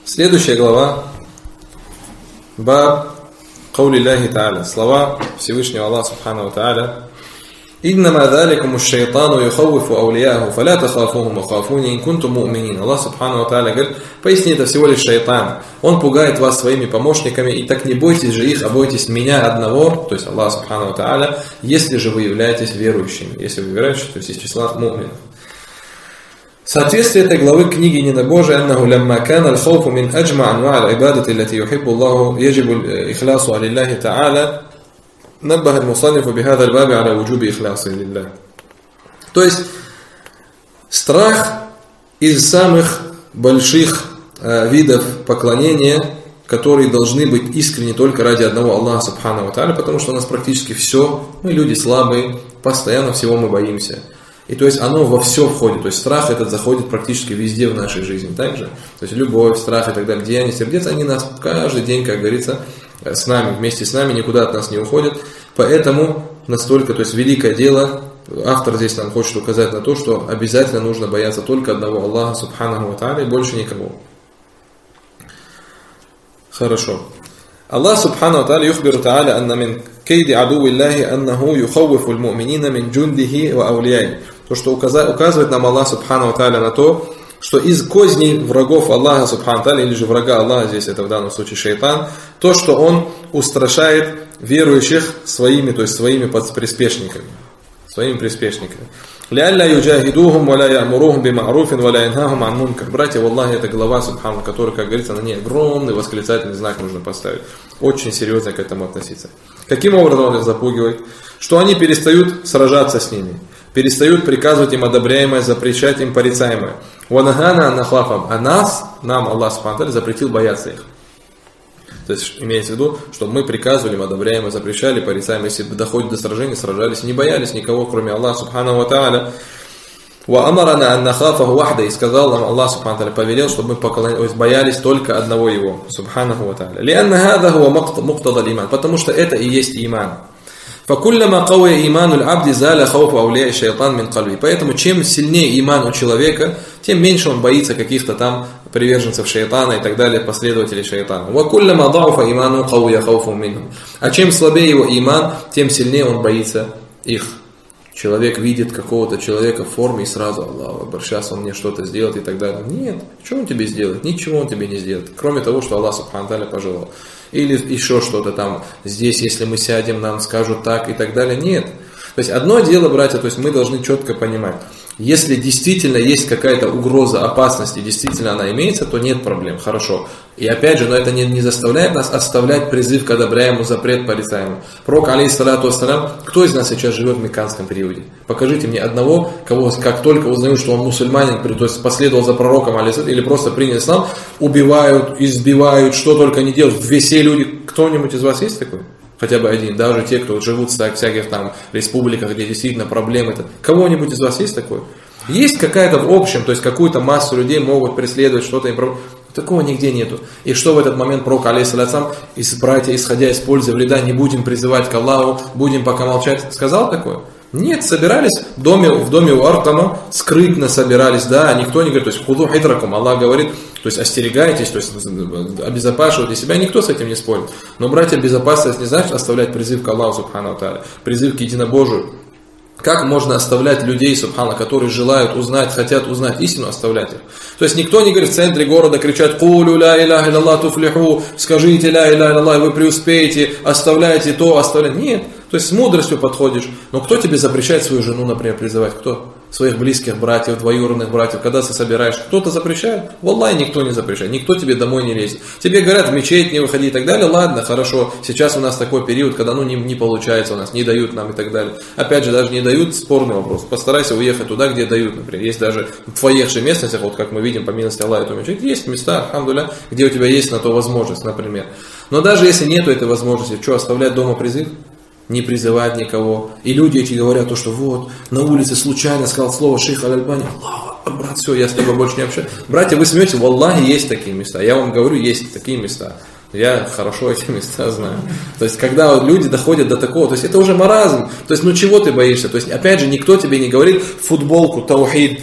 Следующая глава. Баб Каули Аллахи Та'аля. Слова Всевышнего Аллаха Субхану Та'аля. «Иннама заликуму шайтану юхауифу аулияху, фаля тахафухум ахафуни, ин кунтум му'минин». Аллах Субхану Та'аля говорит, поясни, это всего лишь шайтан. Он пугает вас своими помощниками, и так не бойтесь же их, а бойтесь меня одного, то есть Аллах Субхану Та'аля, если же вы являетесь верующими. Если вы верующие, то есть из числа му'минов. Соответствие этой главы книги Недобожия «Аннаху лямма кана аль-хауфу мин аджма анва аль-ибадати лати юхиббу Аллаху яджибу ихлясу алиллахи та'аля наббаха аль-мусаннифу бихада аль-баби аля вуджуби ихляси лиллах». То есть, страх из самых больших видов поклонения, которые должны быть искренне только ради одного Аллаха Субхану ва Тааля, потому что у нас практически все, мы люди слабые, постоянно всего мы боимся. И то есть оно во все входит, то есть страх этот заходит практически везде в нашей жизни, также, то есть любовь, страх и так далее, деяния сердец, они нас каждый день, как говорится, с нами, вместе с нами, никуда от нас не уходят, поэтому настолько, то есть великое дело, автор здесь нам хочет указать на то, что обязательно нужно бояться только одного Аллаха Субханаху ва Тааля и больше никого. Хорошо. Аллах Субхану ва Тааля юхбиру Тааля анна мин кейди адуви Аллахи аннаху юхауифу аль-му'минина мин джундихи ва аулияй. То, что указывает нам Аллах Субхану ва Тааля на то, что из козней врагов Аллаха Субхану ва Тааля, или же врага Аллаха, здесь это в данном случае шайтан, то, что он устрашает верующих своими, то есть своими приспешниками. Своими приспешниками. «Ля'алля юджахидухум, ва ля я'мурухум бима'руфин, ва ля янхахум ан мункар». Братья, валлахи, это глава Субхану, которая, как говорится, на ней огромный восклицательный знак нужно поставить. Очень серьезно к этому относиться. Каким образом он их запугивает? Что они перестают сражаться с ними, перестают приказывать им одобряемое, запрещать им порицаемое. «Ванахана аннахлафам». А нам Аллах Субхану запретил бояться их. То есть имеется в виду, что мы приказывали, одобряем, запрещали, порицаем, если доходит до сражений, сражались, не боялись никого, кроме Аллаха Субхану ва Тааля. Ва амарана ан нахафаху вахда, и сказал нам Аллах Субхану ва Тааля, повелел, чтобы мы боялись только одного его, Субханаху ва Тааля. Лианна хада хуа муктада аль-иман, потому что это и есть иман. Факуллама кауя имануль абди заля хауфу ауляй шайтан мин кальби. Поэтому чем сильнее иман у человека, тем меньше он боится каких-то там приверженцев шайтана и так далее, последователей шайтана. Вакуллама дауфа иману кауя хауфу минхум. А чем слабее его иман, тем сильнее он боится их. Человек видит какого-то человека в форме и сразу Аллаху акбар, сейчас он мне что-то сделает и так далее. Нет, что он тебе сделает? Ничего он тебе не сделает, кроме того, что Аллах Субхану Тааля пожелал. Или еще что-то там, здесь, если мы сядем, нам скажут так и так далее. Нет. То есть одно дело, братья, то есть мы должны четко понимать, если действительно есть какая-то угроза, опасность, и действительно она имеется, то нет проблем, хорошо. И опять же, но это не заставляет нас оставлять призыв к одобряемому, запрет порицаемому. Пророк, алейхиссалату вассалям, кто из нас сейчас живет в мекканском периоде? Покажите мне одного, кого как только узнают, что он мусульманин, то есть последовал за пророком, или просто принял ислам, убивают, избивают, что только не делают. Все люди, кто-нибудь из вас есть такой? Хотя бы один, даже те, кто живут в всяких там республиках, где действительно проблемы. Кого-нибудь из вас есть такое? Есть какая-то в общем, то есть какую-то массу людей могут преследовать, что-то им проблемы. Такого нигде нету. И что в этот момент пророк, алейхиссалям, братья, исходя из пользы вреда, не будем призывать к Аллаху, будем пока молчать, сказал такое? Нет, собирались в доме у Аркама, скрытно собирались, да, никто не говорит, то есть худу хитракум, Аллах говорит, то есть остерегайтесь, то есть обезопашивайте себя, никто с этим не спорит. Но, братья, безопасность не значит оставлять призыв к Аллаху Субхану ва Тааля, призыв к единобожию. Как можно оставлять людей, субхана, которые желают узнать, хотят узнать истину, оставлять их? То есть никто не говорит в центре города кричать «Кулю ля иляха илlallah туфлиху», скажите «Ля иляха илlallah», вы преуспеете, оставляйте то, оставляйте. Нет, то есть с мудростью подходишь. Но кто тебе запрещает свою жену, например, призывать? Кто? Своих близких братьев, двоюродных братьев, когда ты собираешь, кто-то запрещает? Валлахи, никто не запрещает, никто тебе домой не лезет. Тебе говорят, в мечеть не выходи и так далее, ладно, хорошо, сейчас у нас такой период, когда не получается у нас, не дают нам и так далее. Опять же, даже не дают, спорный вопрос, постарайся уехать туда, где дают, например. Есть даже в твоих же местностях, вот как мы видим, по милости Аллаха, эту мечеть, есть места, алхамдулилля, где у тебя есть на то возможность, например. Но даже если нету этой возможности, что, оставлять дома призыв? Не призывать никого. И люди эти говорят, то, что вот, на улице случайно сказал слово шейх Аль-Альбани, Аллах, брат, все, я с тобой больше не общаюсь. Братья, вы смеетесь, валлахи, есть такие места. Я вам говорю, есть такие места. Я хорошо эти места знаю. То есть, когда люди доходят до такого, то есть, это уже маразм. То есть, чего ты боишься? То есть, опять же, никто тебе не говорит футболку, таухид,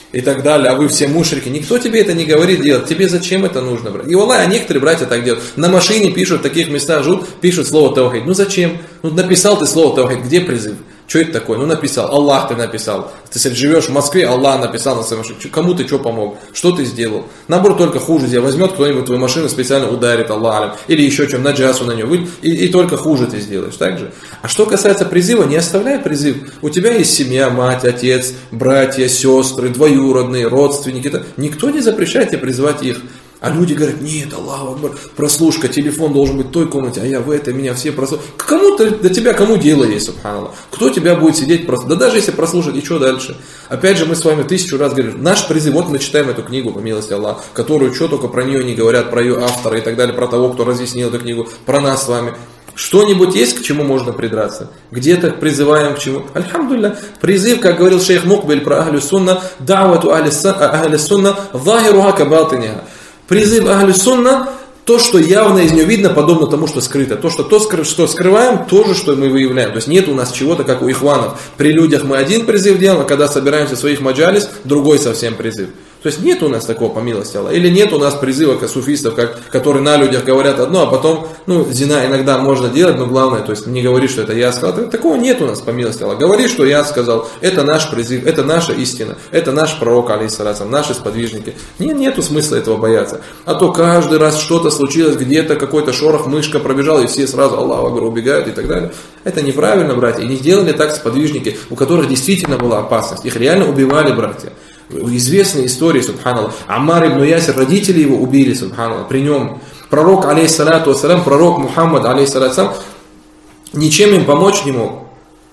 и так далее, а вы все мушрики. Никто тебе это не говорит делать. Тебе зачем это нужно, брат? И валлахи, а некоторые братья так делают. На машине пишут, в таких местах живут, пишут слово таухид. Ну зачем? Ну написал ты слово таухид, где призыв? Что это такое? Ну написал, Аллах ты написал. Ты живешь в Москве, Аллах написал на своей машине. Кому ты что помог? Что ты сделал? Наоборот, только хуже сделал. Возьмет кто-нибудь твою машину, специально ударит, Аллах, или еще чем, наджасу на нее, и только хуже ты сделаешь. Так же? А что касается призыва, не оставляй призыв. У тебя есть семья, мать, отец, братья, сестры, двоюродные, родственники. Никто не запрещает тебе призывать их. А люди говорят, нет, Аллаху Акбар, прослушка, телефон должен быть в той комнате, а я в этой, меня все прослушают. Кому-то, до тебя кому дело есть, субханаллах? Кто тебя будет сидеть, да даже если прослушать, и что дальше? Опять же, мы с вами 1000 раз говорим, наш призыв, вот мы читаем эту книгу, по милости Аллаха, которую что только про нее не говорят, про ее автора и так далее, про того, кто разъяснил эту книгу, про нас с вами. Что-нибудь есть, к чему можно придраться? Где-то призываем к чему? Альхамдулилля. Призыв, как говорил шейх Мукбель про Ахлю Сунна, да'вату Ахлю Сунна, захируха ка батиниха. Призыв Ахлю Сунна, то, что явно из нее видно, подобно тому, что скрыто. То, что скрываем, то же, что мы выявляем. То есть нет у нас чего-то, как у ихванов. При людях мы один призыв делаем, а когда собираемся в своих маджалис, другой совсем призыв. То есть нет у нас такого, по милости Аллаха. Или нет у нас призыва к суфистов, которые на людях говорят одно, а потом, зина иногда можно делать, но главное, то есть не говори, что это я сказал. Такого нет у нас, по милости Аллаха. Говори, что я сказал. Это наш призыв, это наша истина, это наш пророк, алейхиссалям, наши сподвижники. Нету смысла этого бояться. А то каждый раз что-то случилось, где-то какой-то шорох, мышка пробежала, и все сразу Аллаху Акбар убегают и так далее. Это неправильно, братья. И не сделали так сподвижники, у которых действительно была опасность. Их реально убивали, братья. Известные истории, субханаллах. Аммар ибн Ясир, родители его убили, субханаллах, при нем. Пророк, алейхиссалату вассалям, пророк Мухаммад, алейхиссалату вассалям, ничем им помочь не мог.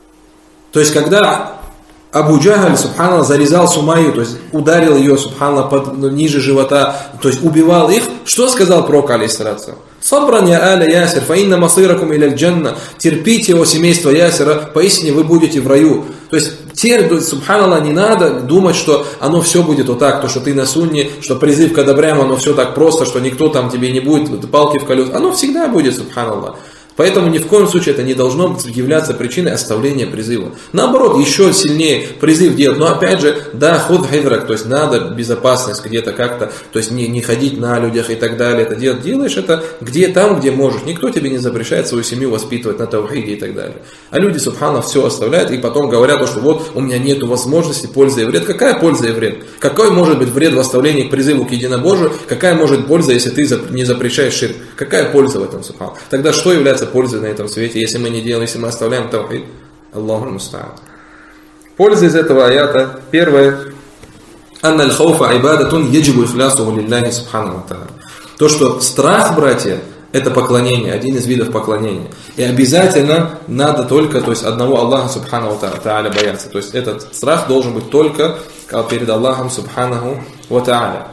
То есть, когда Абу Джахаль, субханаллах, зарезал Сумайю, то есть ударил ее, субханаллах, ниже живота, то есть убивал их, что сказал пророк, алейхиссалату вассалям? Сабран я аля Ясир, фа инна масиракум иля джанна. Терпите, о семейство Ясира, поистине вы будете в раю. То есть, субханаллах, не надо думать, что оно все будет вот так, то, что ты на сунне, что призыв к одобрям, оно все так просто, что никто там тебе не будет палки в колес. Оно всегда будет, субханаллах. Поэтому ни в коем случае это не должно являться причиной оставления призыва. Наоборот, еще сильнее призыв делать. Но опять же, да, худ хидрак, то есть надо безопасность где-то как-то, то есть не ходить на людях и так далее. Это делаешь это там, где можешь. Никто тебе не запрещает свою семью воспитывать на таухиде и так далее. А люди, субханаллах, все оставляют и потом говорят, что вот у меня нет возможности, пользы и вред. Какая польза и вред? Какой может быть вред в оставлении к призыву к единобожию? Какая может польза, если ты не запрещаешь ширк? Какая польза в этом, субханаллах? Тогда что является пользой на этом свете, если мы не делаем, если мы оставляем таухид? Аллаху муста'ан. Польза из этого аята. Первое. Анна аль-хауфа айбадатун яджибу ихлясу лилляхи субхану ва та'аля. То, что страх, братья, это поклонение, один из видов поклонения. И обязательно надо только, то есть одного Аллаха субхану ва та'аля бояться. То есть этот страх должен быть только перед Аллахом субхану ва та'аля.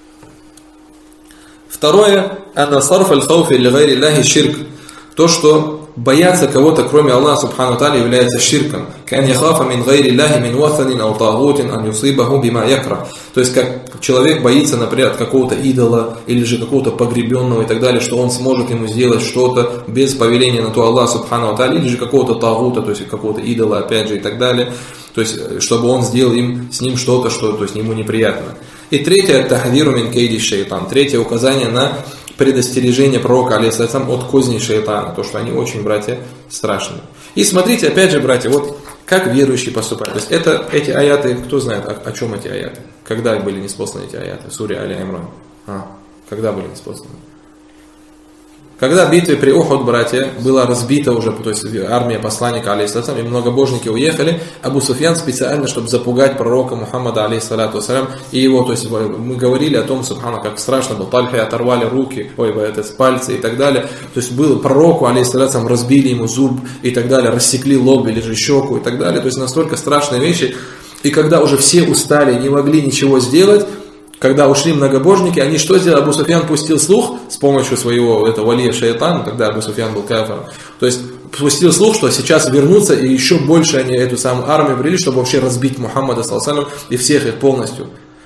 Второе. Анна сарф аль-хауфи ли гайри Аллахи ширк. То, что бояться кого-то, кроме Аллаха субхану ва та'аля, является ширком. Кан яхафа мин гайри Аллахи мин ватанин ау тагутин ан юсибаху бима якра. То есть, как человек боится, например, от какого-то идола, или же какого-то погребенного и так далее, что он сможет ему сделать что-то без повеления на то Аллаха субхану ва та'аля, или же какого-то тагута, то есть какого-то идола, опять же, и так далее. То есть, чтобы он сделал с ним что-то, что то есть, ему неприятно. И третье, тахдиру мин кейди шайтан. Третье указание на предостережение пророка, алейхиссалям, от козней шайтана, то, что они очень, братья, страшные. И смотрите, опять же, братья, вот как верующие поступают. То есть эти аяты, кто знает, о чем эти аяты? Когда были ниспосланы эти аяты? В суре Али-Имран. Когда были ниспосланы? Когда в битве при Ухуд, братья, была разбита уже, то есть армия посланника, алейхиссалям, и многобожники уехали, Абу Суфьян специально, чтобы запугать пророка Мухаммада, алейхиссалату вассалям, и его, то есть мы говорили о том, субхана, как страшно было, Тальхе оторвали руки, пальцы и так далее, то есть было пророку, алейхиссалям, разбили ему зуб и так далее, рассекли лоб или же щеку и так далее, то есть настолько страшные вещи, и когда уже все устали, не могли ничего сделать, когда ушли многобожники, они что сделали? Абу Суфьян пустил слух с помощью своего валия шайтана, тогда Абу Суфьян был кафиром. То есть пустил слух, что сейчас вернутся и еще больше они эту самую армию привели, чтобы вообще разбить Мухаммада саллаллаху алейхи и всех их полностью.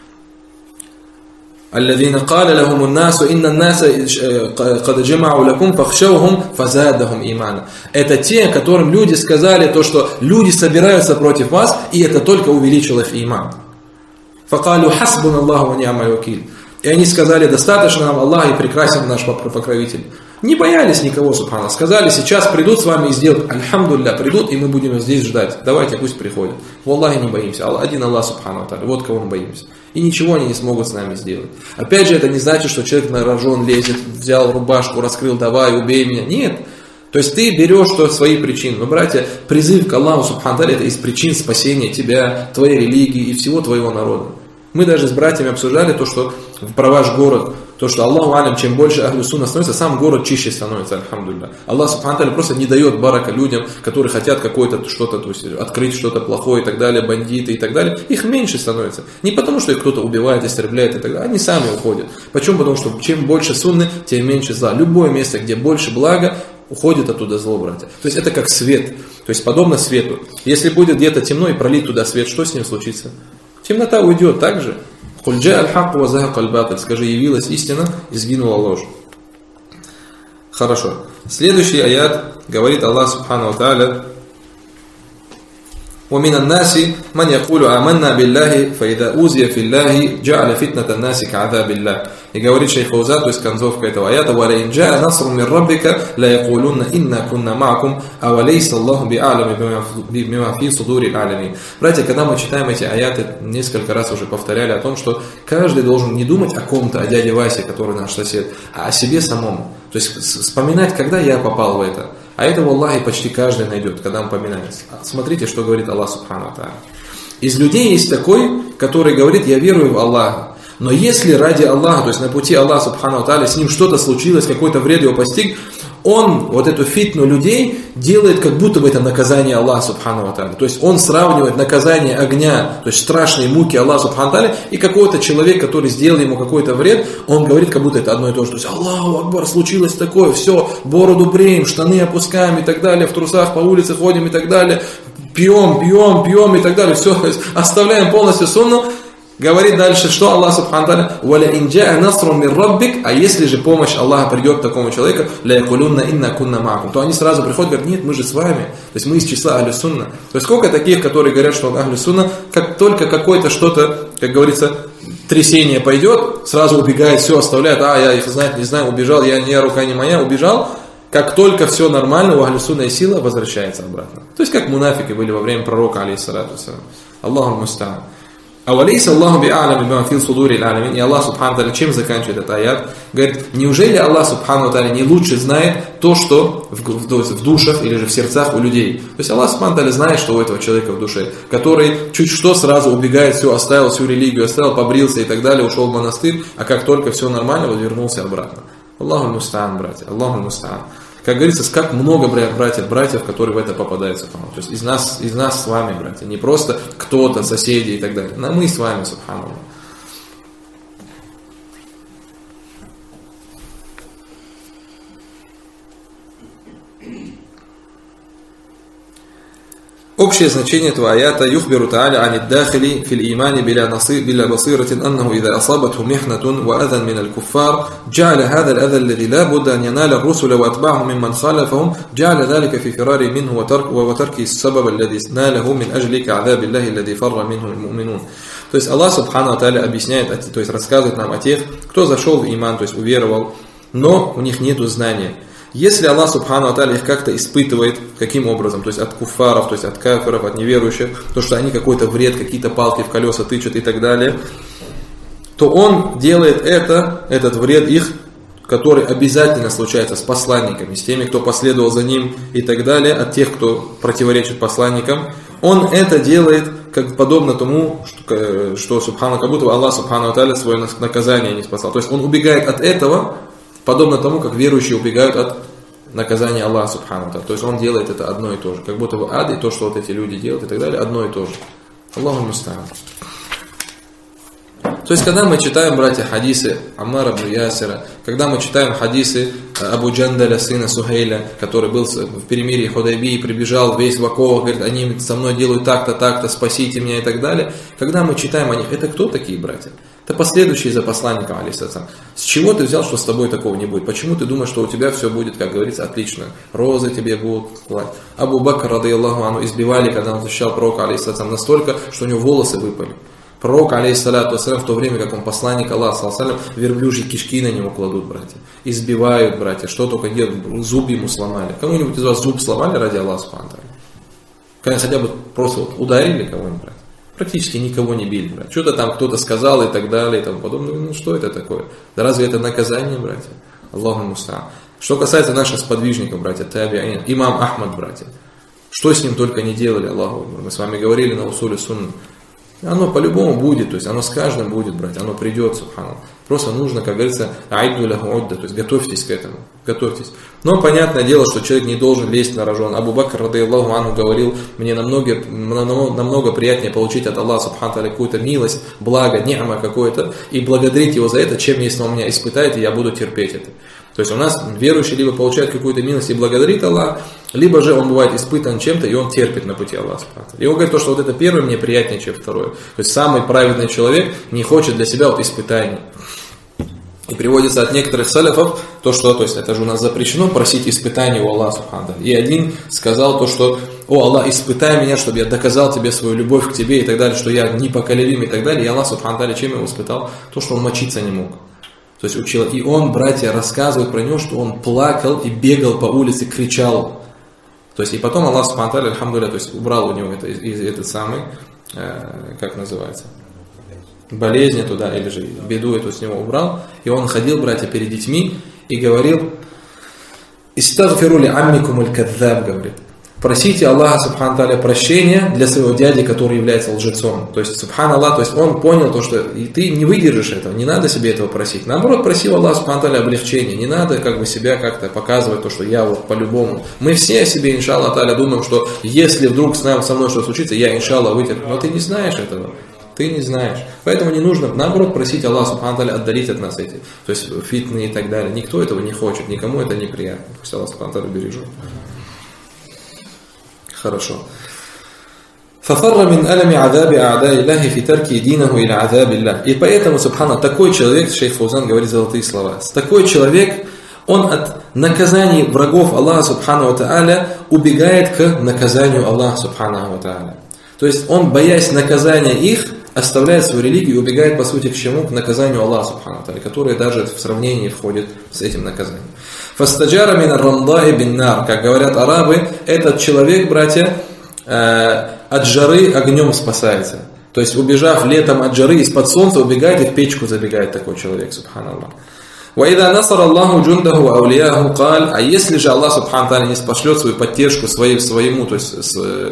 الذين قال لهم الناس إن الناس قد جمعوا لكم فاخشوهم فزادهم إيمانا. Это те, которым люди сказали то, что люди собираются против вас, и это только увеличило их иман. فَقَالُوا حَسْبُنَ اللَّهُ وَنِعْمَ الْوَكِيلُ. И они сказали, достаточно нам Аллах и прекрасен наш покровитель. Не боялись никого, субхана. Сказали, сейчас придут с вами и сделают, альхамдулилля, придут, и мы будем здесь ждать. Давайте, пусть приходят. В Аллахе не боимся. Один Аллах, субхана, вот кого мы боимся. И ничего они не смогут с нами сделать. Опять же, это не значит, что человек на рожон лезет, взял рубашку, раскрыл, давай, убей меня. Нет. То есть ты берешь свои причины. Но, братья, призыв к Аллаху, субхана, это из причин спасения тебя, твоей религии и всего твоего народа. Мы даже с братьями обсуждали то, что про ваш город, то, что Аллаху алям, чем больше ахлю сунна становится, сам город чище становится, альхамдулилля. Аллах субхану тааля просто не дает барака людям, которые хотят какое-то что-то, то есть открыть что-то плохое и так далее, бандиты и так далее. Их меньше становится. Не потому, что их кто-то убивает, истребляет и так далее. Они сами уходят. Почему? Потому что чем больше сунны, тем меньше зла. Любое место, где больше блага, уходит оттуда зло, братья. То есть это как свет. То есть подобно свету. Если будет где-то темно и пролить туда свет, что с ним случится? Темнота уйдет так же. Скажи, явилась истина и сгинула ложь. Хорошо. Следующий аят говорит Аллах субхану ва тааля: وَمِنَ النَّاسِ مَنْ يَقُولُ آمَنَّا بِاللَّهِ فَإِذَا أُوذِيَ فِي اللَّهِ جَعَلَ فِتْنَةَ النَّاسِ كَعَذَابِ اللَّهِ. И говорит шейх Фаузан, то есть концовка этого аята: وَلَئِنْ جَاءَ نَصْرٌ مِّن رَّبِّكَ لَيَقُولُنَّ إِنَّا كُنَّا مَعَكُمْ أَوَلَيْسَ اللَّهُ بِأَعْلَمَ بِمَا فِي صُدُورِ الْعَالَمِينَ. Братья, когда мы читаем эти аяты, несколько раз уже повторяли о том, что каждый должен не думать о ком-то, о дяде Васе, который наш сосед, а о себе самому. То есть вспоминать, когда я попал в это. А это в Аллахе почти каждый найдет, когда он поминается. Смотрите, что говорит Аллах субхану ва тааля. Из людей есть такой, который говорит: я верую в Аллаха. Но если ради Аллаха, то есть на пути Аллаха субхану ва тааля, с ним что-то случилось, какой-то вред его постиг, он вот эту фитну людей делает, как будто бы это наказание Аллаха субхану ва тааля. То есть он сравнивает наказание огня, то есть страшные муки Аллаха субхану ва тааля, и какой-то человек, который сделал ему какой-то вред, он говорит, как будто это одно и то же. То есть Аллаху Акбар, случилось такое, все, бороду бреем, штаны опускаем и так далее, в трусах по улице ходим и так далее, пьем и так далее, все, оставляем полностью сунну. Говорит дальше, что Аллах субхану тааля: وَلَئِنْ جَاءَ نَصْرٌ مِّن رَّبِّكَ. А если же помощь Аллаха придет к такому человеку, لَيَقُولُنَّ إِنَّا كُنَّا مَعَكُمْ, то они сразу приходят и говорят: нет, мы же с вами. То есть мы из числа ахлю сунна. То есть сколько таких, которые говорят, что он ахлю сунна, как только какое-то что-то, как говорится, трясение пойдет, сразу убегает, все оставляет: я их знаю, не знаю, убежал, я рука не моя, убежал. Как только все нормально, у ахлю сунна и сила возвращается обратно. То есть как мунафики были во время пророка, алейхиссалату вассалям. Аллаху муста'ан. «Авалейса Аллаху би'алами бима фи судури аль-алямин». И Аллах субхану тааля чем заканчивает этот аят? Говорит: неужели Аллах субхану тааля не лучше знает то, что в душах или же в сердцах у людей? То есть Аллах субхану тааля знает, что у этого человека в душе, который чуть что сразу убегает, все, оставил всю религию, оставил, побрился и так далее, ушел в монастырь, а как только все нормально, вот вернулся обратно. Аллаху муста'ан, братья, Аллаху муста'ан. Как говорится, как много братьев, которые в это попадаются. То есть из нас с вами, братья. Не просто кто-то, соседи и так далее. Но мы с вами, субханаллах. Общее значение этого аята: юхбиру тааля анид дахили фил имани биля басиратин аннаху ида асабатху михнатун ва адан мин аль-куффар джа'аля хада аль-ада алладhi ла будда ан яналя ар-русуля ва атбa'аху мимман халафахум джа'аля дhalika фи фирари минху ва тарки ас-сабаб алладhi наляху мин ажли кa'адhaби аллахи алладhi фарра минху аль-му'минун. То есть Аллах субхану ва тааля объясняет, то есть рассказывает нам о тех, кто зашел в иман, то есть уверовал, но у них нету знания. Если Аллах субхану ва тааля их как-то испытывает, каким образом? То есть от куффаров, то есть от кафиров, от неверующих, то, что они какой-то вред, какие-то палки в колеса тычут и так далее, то он делает этот вред их, который обязательно случается с посланниками, с теми, кто последовал за ним и так далее, от тех, кто противоречит посланникам. Он это делает как подобно тому, что субхану, как будто Аллах субхану ва тааля свое наказание не спасал. То есть он убегает от этого, подобно тому, как верующие убегают от наказания Аллаха субхану ва тааля. То есть он делает это одно и то же. Как будто бы ад и то, что вот эти люди делают и так далее, одно и то же. Аллаху муста'ан. То есть, когда мы читаем, братья, хадисы Аммара ибн Ясира, когда мы читаем хадисы Абу Джандаля, сына Сухейля, который был в перемирии Худайбии, прибежал весь в оковах, говорит: они со мной делают так-то, спасите меня и так далее. Когда мы читаем о них, это кто такие братья? Это последующие за посланником, алейхиссалям. С чего ты взял, что с тобой такого не будет? Почему ты думаешь, что у тебя все будет, как говорится, отлично? Розы тебе будут класть. Абу Бакр, радийаллаху анху, избивали, когда он защищал пророка, алейхиссалям, настолько, что у него волосы выпали. Пророк, алейхиссалату вассалям, в то время, как он посланник Аллаха, верблюжьи кишки на него кладут, братья. Избивают, братья, что только делают, зуб ему сломали. Кому-нибудь из вас зуб сломали ради Аллаха субхану ва тааля? Хотя бы просто вот ударили кого-нибудь, братья. Практически никого не били, братья. Что-то там кто-то сказал и так далее, и тому подобное. Ну что это такое? Да разве это наказание, братья? Аллаху муста'ан. Что касается наших сподвижников, братья, таби'ин, имам Ахмад, братья. Что с ним только не делали, Аллаху. Мы с вами говорили на усуле сунна. Оно по-любому будет, то есть оно с каждым будет, братья, оно придет, субханаллах. Просто нужно, как говорится, аидду лаху удда, то есть готовьтесь к этому, готовьтесь. Но понятное дело, что человек не должен лезть на рожон. Абу Бакр, радейаллаху анху, говорил, мне намного приятнее получить от Аллаха субхану тааля какую-то милость, благо, ни'ма какое-то, и благодарить его за это, чем если он меня испытает, и я буду терпеть это. То есть у нас верующий либо получает какую-то милость и благодарит Аллаха, либо же он бывает испытан чем-то, и он терпит на пути Аллаха. И он говорит, что вот это первое мне приятнее, чем второе. То есть самый праведный человек не хочет для себя вот испытаний. И приводится от некоторых салафов, то есть это же у нас запрещено просить испытаний у Аллаха. И один сказал то, что «О Аллах, испытай меня, чтобы я доказал тебе свою любовь к тебе» и так далее, что я непоколебим и так далее. И Аллах, субхану тааля, чем его испытал? То, что он мочиться не мог. То есть учил. И он, братья, рассказывает про него, что он плакал и бегал по улице, кричал. То есть и потом Аллах субхану тааля, альхамдулилля, то есть убрал у него этот самый, как называется, болезнь эту, да, или же беду эту с него убрал. И он ходил, братья, перед детьми и говорил: «Истагфиру ли аммикум аль-кадзаб», говорит. Просите Аллаха субхану тааля прощения для своего дяди, который является лжецом. То есть, субханаллах, то есть он понял то, что и ты не выдержишь этого, не надо себе этого просить. Наоборот, проси Аллаха субхану тааля облегчения. Не надо как бы себя как-то показывать, то, что я вот по-любому. Мы все о себе, иншаллах тааля, думаем, что если вдруг со мной что-то случится, я, иншаллах, вытерплю. Но ты не знаешь этого. Ты не знаешь. Поэтому не нужно, наоборот, просить Аллаха субхану тааля отдалить от нас эти, то есть фитны и так далее. Никто этого не хочет, никому это неприятно. Пусть Аллах субхану тааля бережет. Хорошо. فَفَرَّ مِنْ أَلَمِ عَذَابِ أَعْدَاءِ اللَّهِ فِي تَرْكِ دِينَهُ إِلَى عَذَابِ اللَّهِ. И поэтому, субхана, такой человек, шейх Фаузан говорит золотые слова, такой человек, он от наказаний врагов Аллаха субхану ва тааля убегает к наказанию Аллаха субхану ва тааля. То есть он, боясь наказания их, оставляет свою религию и убегает, по сути, к чему? К наказанию Аллаха субхану ва тааля, которое даже в сравнении входит с этим наказанием. Фастаджара мин ар-рамдаи бин-нар, как говорят арабы, этот человек, братья, от жары огнем спасается. То есть, убежав летом от жары, из-под солнца убегает и в печку забегает такой человек, субханаллах. وَإِذَا نَصَرَ اللَّهُ جُنْدَهُ وَأَوْلِيَاهُ قَالَ. А если же Аллах субхану тааля не спошлет свою поддержку своему, то есть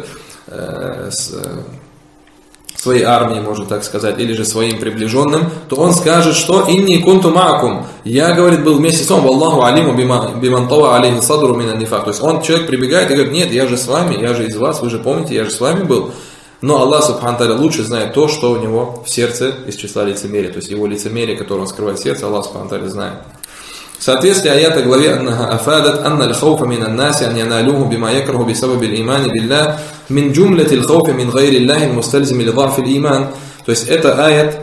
своей армии, можно так сказать, или же своим приближенным, то он скажет, что «Инни кунту маакум». Я, говорит, был вместе с вами, «Валлаху алиму биман тава алейхи садру мина нифак». То есть он, человек прибегает и говорит: нет, я же с вами, я же из вас, вы же помните, я же с вами был. Но Аллах субхану тааля лучше знает то, что у него в сердце из числа лицемерия. То есть его лицемерие, которое он скрывает в сердце, Аллах субхану тааля знает. В соответствии аята главе «Аннаха афадат анна л-хауфа мин ан-наси ан яналуху бима якраху бисабаби л-имани билля мин джумлати л-хауфа мин гайри Аллахи мустальзими ли-дафи л-иман». То есть этот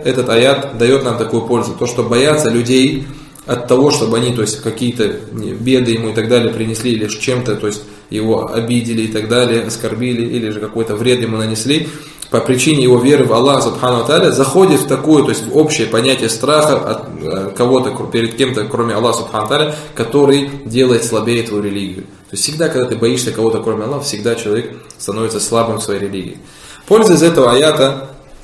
аят дает нам такую пользу. То, что боятся людей от того, чтобы они, то есть какие-то беды ему и так далее принесли, или чем-то, то есть его обидели и так далее, оскорбили, или же какой-то вред ему нанесли, по причине его веры в Аллаха субхану ва тааля, заходит в такое, то есть в общее понятие страха от кого-то перед кем-то, кроме Аллаха субхану ва тааля, который делает слабее твою религию. То есть всегда, когда ты боишься кого-то, кроме Аллаха, всегда человек становится слабым в своей религии. Польза из этого аята: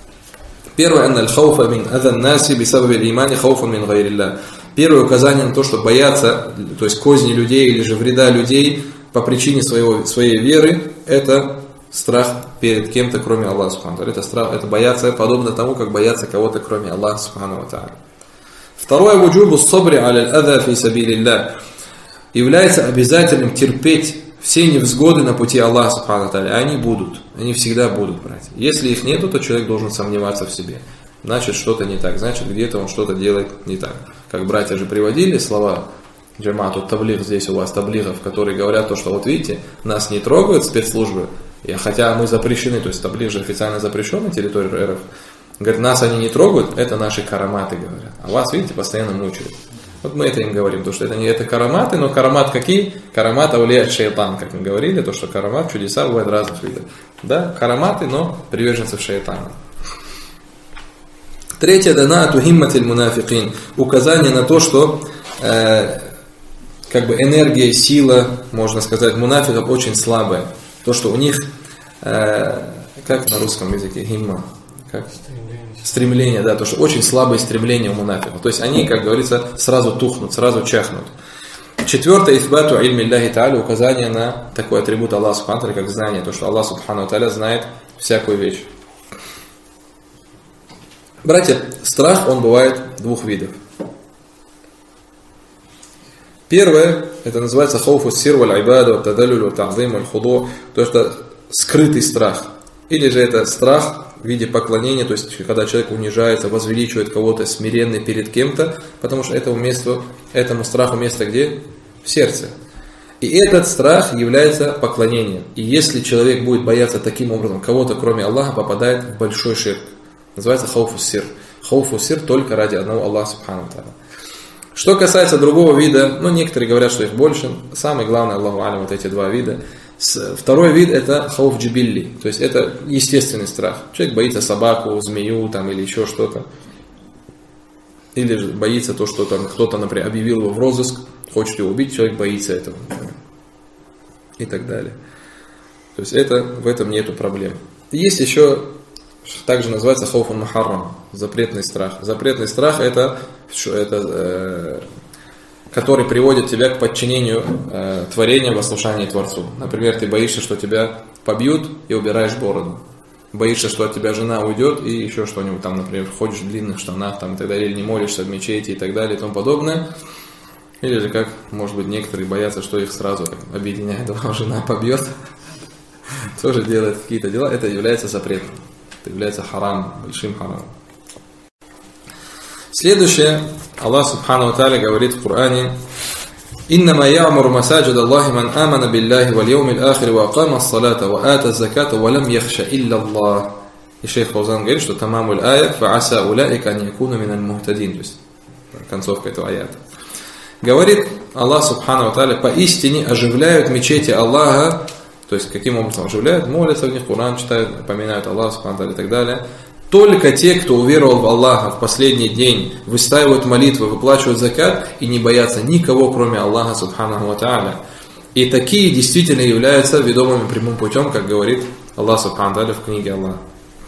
первое, анна аль-хауфа мин адан наси бисабаби л-имани хауфун мин гайриллах. Первое указание на то, что бояться, то есть козни людей или же вреда людей по причине своей веры, это страх перед кем-то, кроме Аллаха субхану ва тааля. Это страх, это бояться, подобно тому, как бояться кого-то, кроме Аллаха субхану ва тааля. Второе, вуджубу сабри аля аль-ада фи сабилиллах. Является обязательным терпеть все невзгоды на пути Аллаха субхану ва тааля. Они будут, они всегда будут, братья. Если их нету, то человек должен сомневаться в себе. Значит, что-то не так, значит, где-то он что-то делает не так. Как братья же приводили слова джамаату таблиг, здесь у вас таблигов, которые говорят то, что вот видите, нас не трогают спецслужбы, хотя мы запрещены, то есть таблиг же официально запрещен на территории РФ. Говорит, нас они не трогают, это наши караматы, говорят. А вас, видите, постоянно мучают. Вот мы это им говорим, то, что это не это караматы, но карамат какие? Карамат аулия шайтан, как мы говорили, то, что карамат, чудеса бывают разных видов. Да, караматы, но приверженцев шайтана. Третье, данаату химматиль мунафикин, указание на то, что как бы энергия, сила, можно сказать, мунафиков очень слабая. То, что у них, как на русском языке, химма, как? Стремление, да, то, что очень слабое стремление у мунафиков. То есть они, как говорится, сразу тухнут, сразу чахнут. Четвертое, исбату ильми Аллахи Та'аля, указание на такой атрибут Аллаха Субхану Тааля, как знание, то, что Аллах Субхану Тааля знает всякую вещь. Братья, страх, он бывает двух видов. Первое, это называется хауфу сир валь айбада, валь тадаллюль, валь та'зим, валь худо, то есть это скрытый страх. Или же это страх в виде поклонения, то есть когда человек унижается, возвеличивает кого-то, смиренный перед кем-то, потому что этому страху место где? В сердце. И этот страх является поклонением. И если человек будет бояться таким образом кого-то, кроме Аллаха, попадает в большой ширк. Называется хауфу сир. Хауфу сир только ради одного Аллаха Субхану Тааля. Что касается другого вида, некоторые говорят, что их больше. Самый главный, Аллаху алям, вот эти два вида. Второй вид это хауф джибилли, то есть это естественный страх. Человек боится собаку, змею там, или еще что-то. Или же боится то, что там кто-то, например, объявил его в розыск, хочет его убить, человек боится этого. И так далее. То есть в этом нету проблем. Есть еще, также называется хауфун мухаррам, запретный страх. Запретный страх это который приводит тебя к подчинению творения в послушании Творцу. Например, ты боишься, что тебя побьют и убираешь бороду. Боишься, что от тебя жена уйдет и еще что-нибудь там, например, ходишь в длинных штанах там, и так далее, или не молишься в мечети и так далее и тому подобное. Или же как, может быть, некоторые боятся, что их сразу объединяет, жена побьет, тоже делает какие-то дела. Это является запретом. Это является харам, большим харамом. Следующее, Аллах Субхану Тааля говорит в Коране: «Иннама я'муру масаджид Аллахи ман амана биллахи валь яумил ахири ва акама ас-салата ва ата az-заката ва лам яхша илля Аллах». И шейх Фаузан говорит, что тамамуль ая фа аса улаика ан якуну миналь мухтадин, то есть концовка этого аята. Говорит Аллах Субхану Тааля: поистине оживляют мечети Аллаха, то есть каким образом оживляют, молятся в них, Коран читают, поминают Аллаха Субхану Тааля и так далее. Только те, кто уверовал в Аллаха в последний день, выстаивают молитвы, выплачивают закат и не боятся никого, кроме Аллаха Субханаху ва Тааля. И такие действительно являются ведомыми прямым путем, как говорит Аллах Субхану Тааля в книге Аллаха.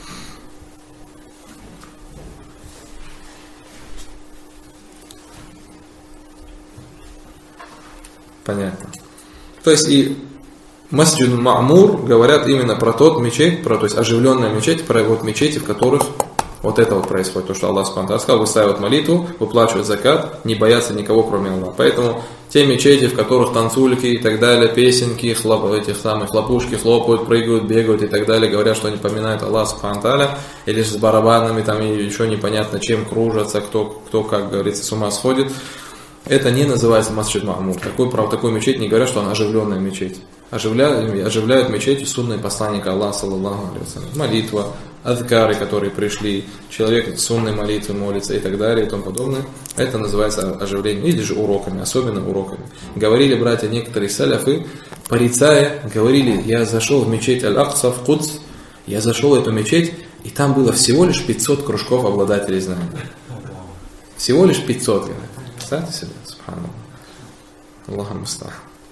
Понятно. То есть и Масджид Ма'мур говорят именно про тот мечеть, то есть оживленная мечеть, про вот мечети, в которых вот это вот происходит. То, что Аллах Субхану Тааля сказал: выстаивают молитву, выплачивают закат, не боятся никого, кроме Аллаха. Поэтому те мечети, в которых танцульки и так далее, песенки, этих самых хлопушки хлопают, прыгают, бегают и так далее, говорят, что они поминают Аллаха Субхану Тааля, или же с барабанами там и еще непонятно чем кружатся, кто как говорится, с ума сходит. Это не называется Масджид Ма'мур. Про такую мечеть не говорят, что она оживленная мечеть. Оживляют мечети сунной посланника Аллаха, саллаллаху алейхи ва саллям. Молитва, адкары, которые пришли, человек сунной молитвы молится и так далее и тому подобное. Это называется оживлением, или же уроками, особенно уроками. Говорили братья некоторые саляфы, порицая, говорили: я зашел в мечеть Аль-Акса в Кудс, я зашел в эту мечеть, и там было всего лишь 500 кружков обладателей знаний. Всего лишь 500. Представьте себе, субханаллах. Аллаху муста'ан.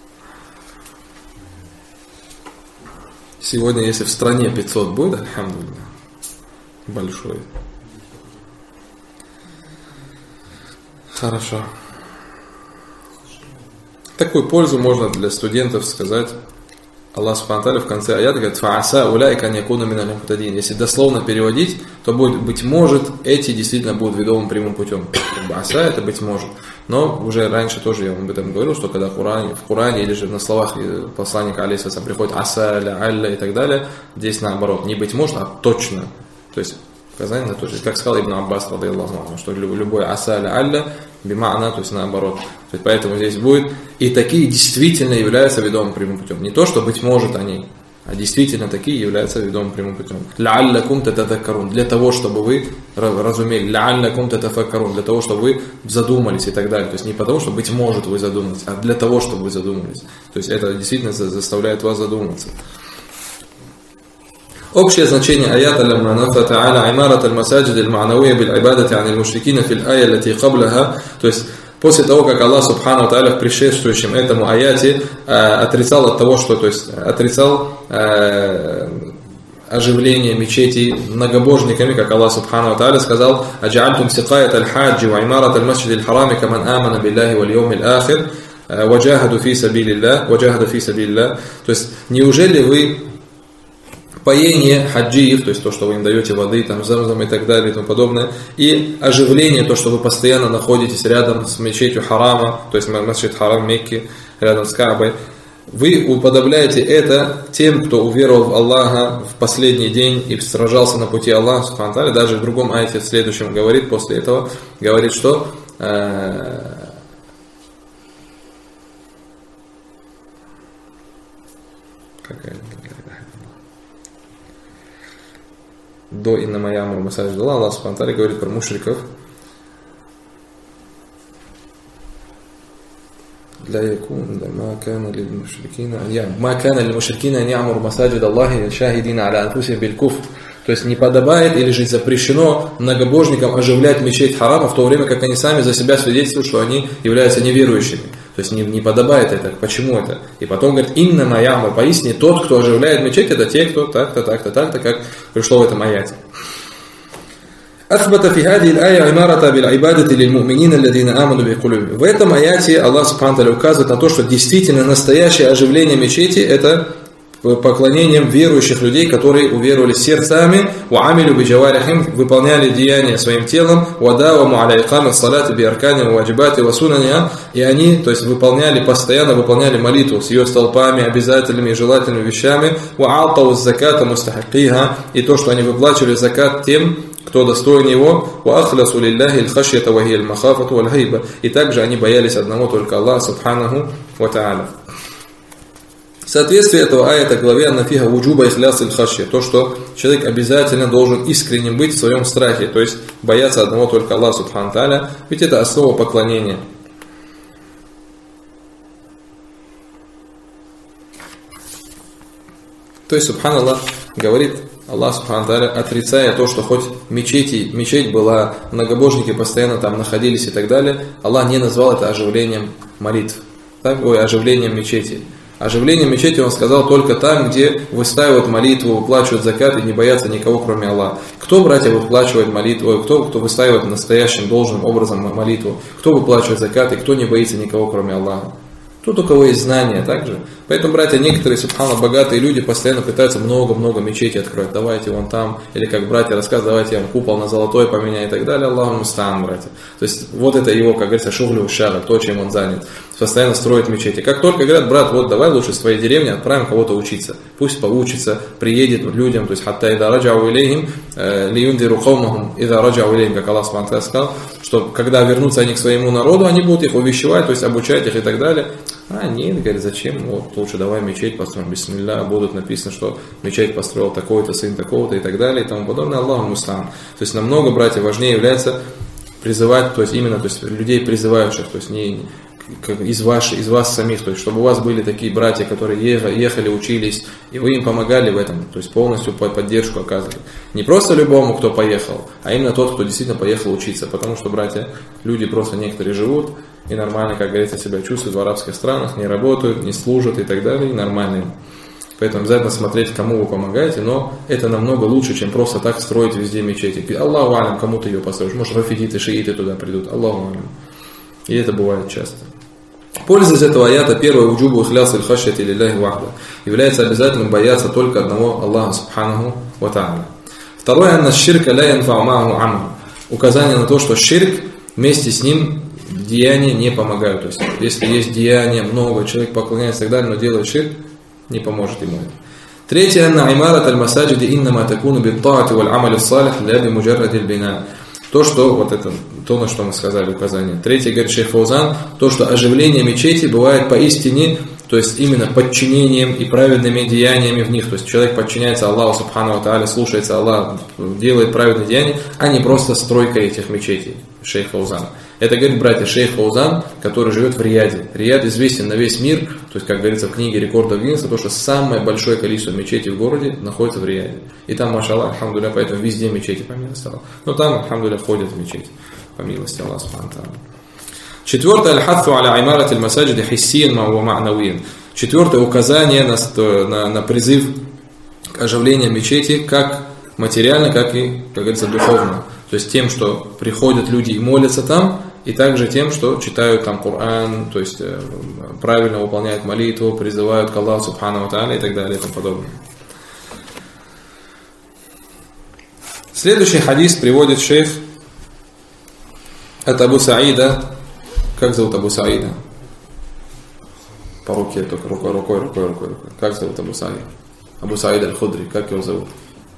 Сегодня, если в стране 500 будет, альхамдулилля, большой. Хорошо. Такую пользу можно для студентов сказать. Аллах Субхану Тааля в конце аята говорит: «Фа'аса улайка ан якуну миналь мухтадин». Если дословно переводить, то будет: быть может, эти действительно будут ведомым прямым путем. Аса — это быть может. Но уже раньше тоже я вам об этом говорил, что когда в Коране или же на словах посланника алейхиссалям приходит аса, ля, алля и так далее, здесь наоборот, не быть может, а точно. То есть указание на то же, как сказал Ибн Аббас, что любой аса, ля, алля бима'на, то есть наоборот. То есть поэтому здесь будет: и такие действительно являются ведомым прямым путем. Не то, что быть может они, а действительно такие являются ведомым прямым путем. Ла'аллакум татадаккарун, для того, чтобы вы разумели. Ла'аллакум татафаккарун, для того, чтобы вы задумались и так далее. То есть не потому, что быть может вы задумались, а для того, чтобы вы задумались. То есть это действительно заставляет вас задуматься. Общее значение аята «Лямма нафа та'аля имарат аль-масаджид аль-ма'навия биль-ибадати ан аль-мушрикина фил ая лати каблаха». То есть, после того, как Аллах Субхану ва Тааля в предшествующем этому аяте отрицал от того, что, то есть, отрицал оживление мечетей многобожниками, как Аллах Субхану ва Тааля сказал: «Аджа'альтум сикаят аль-хаджи ва имарат аль-масджид аль-харами каман амана биллахи валь йоумил ахир ваджахаду фи сабилиллах». То есть, неужели вы поение хаджиев, то есть то, что вы им даете воды, там, замзам и так далее и тому подобное, и оживление, то, что вы постоянно находитесь рядом с мечетью Харама, то есть масджид Харам Мекки, рядом с Каабой, вы уподобляете это тем, кто уверовал в Аллаха в последний день и сражался на пути Аллаха, субхану ва тааля. Даже в другом аяте, в следующем, говорит, после этого, говорит, что до «Иннама ямуру масаджид Аллах», Аллах субхану ва тааля говорит про мушриков: لا يكون ما كان للمشركين أن يعمروا مساجد الله شاهدين على أنفسهم بالكفر. То есть не подобает или же запрещено многобожникам оживлять мечеть Харама в то время, как они сами за себя свидетельствуют, что они являются неверующими. То есть не подобает это. Почему это? И потом говорит: «Иннама ямур», поистине тот, кто оживляет мечеть, это те, кто так-то, как пришло в этом аяте. أثبت في هذه الآية عمارة بالعبادة للمؤمنين الذين آمنوا بقلوبهم. В этом аяте Аллах Субхану ва Тааля указывает на то, что действительно настоящее оживление мечети — это поклонением верующих людей, которые уверовали сердцами, وعملوا بجوارحهم, выполняли деяния своим телом, وداوموا على إقامة الصلاة بأركانها وواجباتها وسننها, и они, то есть постоянно выполняли молитву с ее столпами, обязательными и желательными вещами, وأعطوا الزكاة مستحقيها, и то, что они выплачивали закат тем, кто достоин его, وأخلصوا لله الخشية وهي المخافة والهيبة, и также они боялись одного только Аллаха Субханаху ва Тааля. Соответствие этого аята главе «Аннафиха вуджуба ихляс иль-хашья», то, что человек обязательно должен искренним быть в своем страхе, то есть бояться одного только Аллаха Субхану ва Тааля, ведь это основа поклонения. То есть, субханаллах, говорит Аллах Субхану ва Тааля, отрицая то, что хоть мечеть была, многобожники постоянно там находились и так далее, Аллах не назвал это оживлением молитв, оживлением мечети. Оживление мечети он сказал только там, где выстаивают молитву, выплачивают закат и не боятся никого, кроме Аллаха. Кто, братья, выплачивает молитву, кто выстаивает настоящим, должным образом молитву, кто выплачивает закат и кто не боится никого, кроме Аллаха? Тот, у кого есть знания также. Поэтому, братья, некоторые, субханаллах, богатые люди постоянно пытаются много-много мечетей открыть. Давайте вон там, или как братья рассказывают, давайте я вам купол на золотой поменяю и так далее. Аллаху мустаан, братья. То есть, вот это его, как говорится, шуглю шара, то, чем он занят. Постоянно строит мечети. Как только говорят: брат, вот давай лучше с твоей деревни отправим кого-то учиться. Пусть поучится, приедет людям, то есть, хатта ида раджау илейхим, лиюндиру каумахум ида раджау илейхим, как Аллах субхану ва тааля сказал, что когда вернутся они к своему народу, они будут их увещевать, то есть, обучать их и так далее. А нет, говорит, зачем? Вот лучше давай мечеть построим, бисмилля, будут написано, что мечеть построил такой-то, сын такого-то и так далее и тому подобное. Аллаху мустаан. То есть намного, братья, важнее является призывать, то есть именно, то есть людей призывающих, то есть не из вас самих, то есть чтобы у вас были такие братья, которые ехали, учились, и вы им помогали в этом, то есть полностью поддержку оказывали. Не просто любому, кто поехал, а именно тот, кто действительно поехал учиться, потому что, братья, люди просто некоторые живут и нормально, как говорится, себя чувствуют в арабских странах, не работают, не служат и так далее, и нормально. Поэтому обязательно смотреть, кому вы помогаете, но это намного лучше, чем просто так строить везде мечети. Аллаху алям, кому ты ее построишь, может, рафидиты, шииты туда придут, Аллаху алям. И это бывает часто. Польза из этого аята: первое, уджубу ихляс иль-хашьяти лилляхи вахда, является обязательным бояться только одного Аллаха Субханаху ва Тааля. Второе, анна ширка ля янфау ма'аху амаль, указание на то, что ширк, вместе с ним деяния не помогают. То есть, если есть деяния, много, человек поклоняется и так далее, но делает ширк, не поможет ему это. Третье, анна имарат аль-масаджиди иннама такуну бит-таати валь-амали ас-салих ля би-муджарради аль-бина. То, что, вот это, то, на что мы сказали указание. Третье, говорит шейх Фаузан, то, что оживление мечети бывает поистине, то есть именно подчинением и праведными деяниями в них. То есть человек подчиняется Аллаху Субхану ва Тааля, слушается Аллаха, делает праведные деяния, а не просто стройка этих мечетей. Шейх Фаузан. Это говорит, братья, шейх Фаузан, который живет в Рияде. Рияд известен на весь мир, то есть, как говорится в книге рекордов Гиннесса, то, что самое большое количество мечетей в городе находится в Рияде. И там, машаллах, альхамдулилля, поэтому везде мечети, по милости Аллаха. Но там, альхамдулилля, ходят в мечети, по милости Аллаха. Четвертое, аль-хатту аля аймарат аль-масаджиди хиссиян ва ма'навиян. Четвертое, указание на призыв к оживлению мечети, как материально, как и, как говорится, духовно. То есть тем, что приходят люди и молятся там, и также тем, что читают там Коран, то есть правильно выполняют молитву, призывают к Аллаху Субхану ва Тааля и так далее и тому подобное. Следующий хадис приводит шейх от Абу Саида. Как зовут Абу Саида? По руке, только рукой. Как зовут Абу Саид? Абу Саид аль-Худри, как его зовут?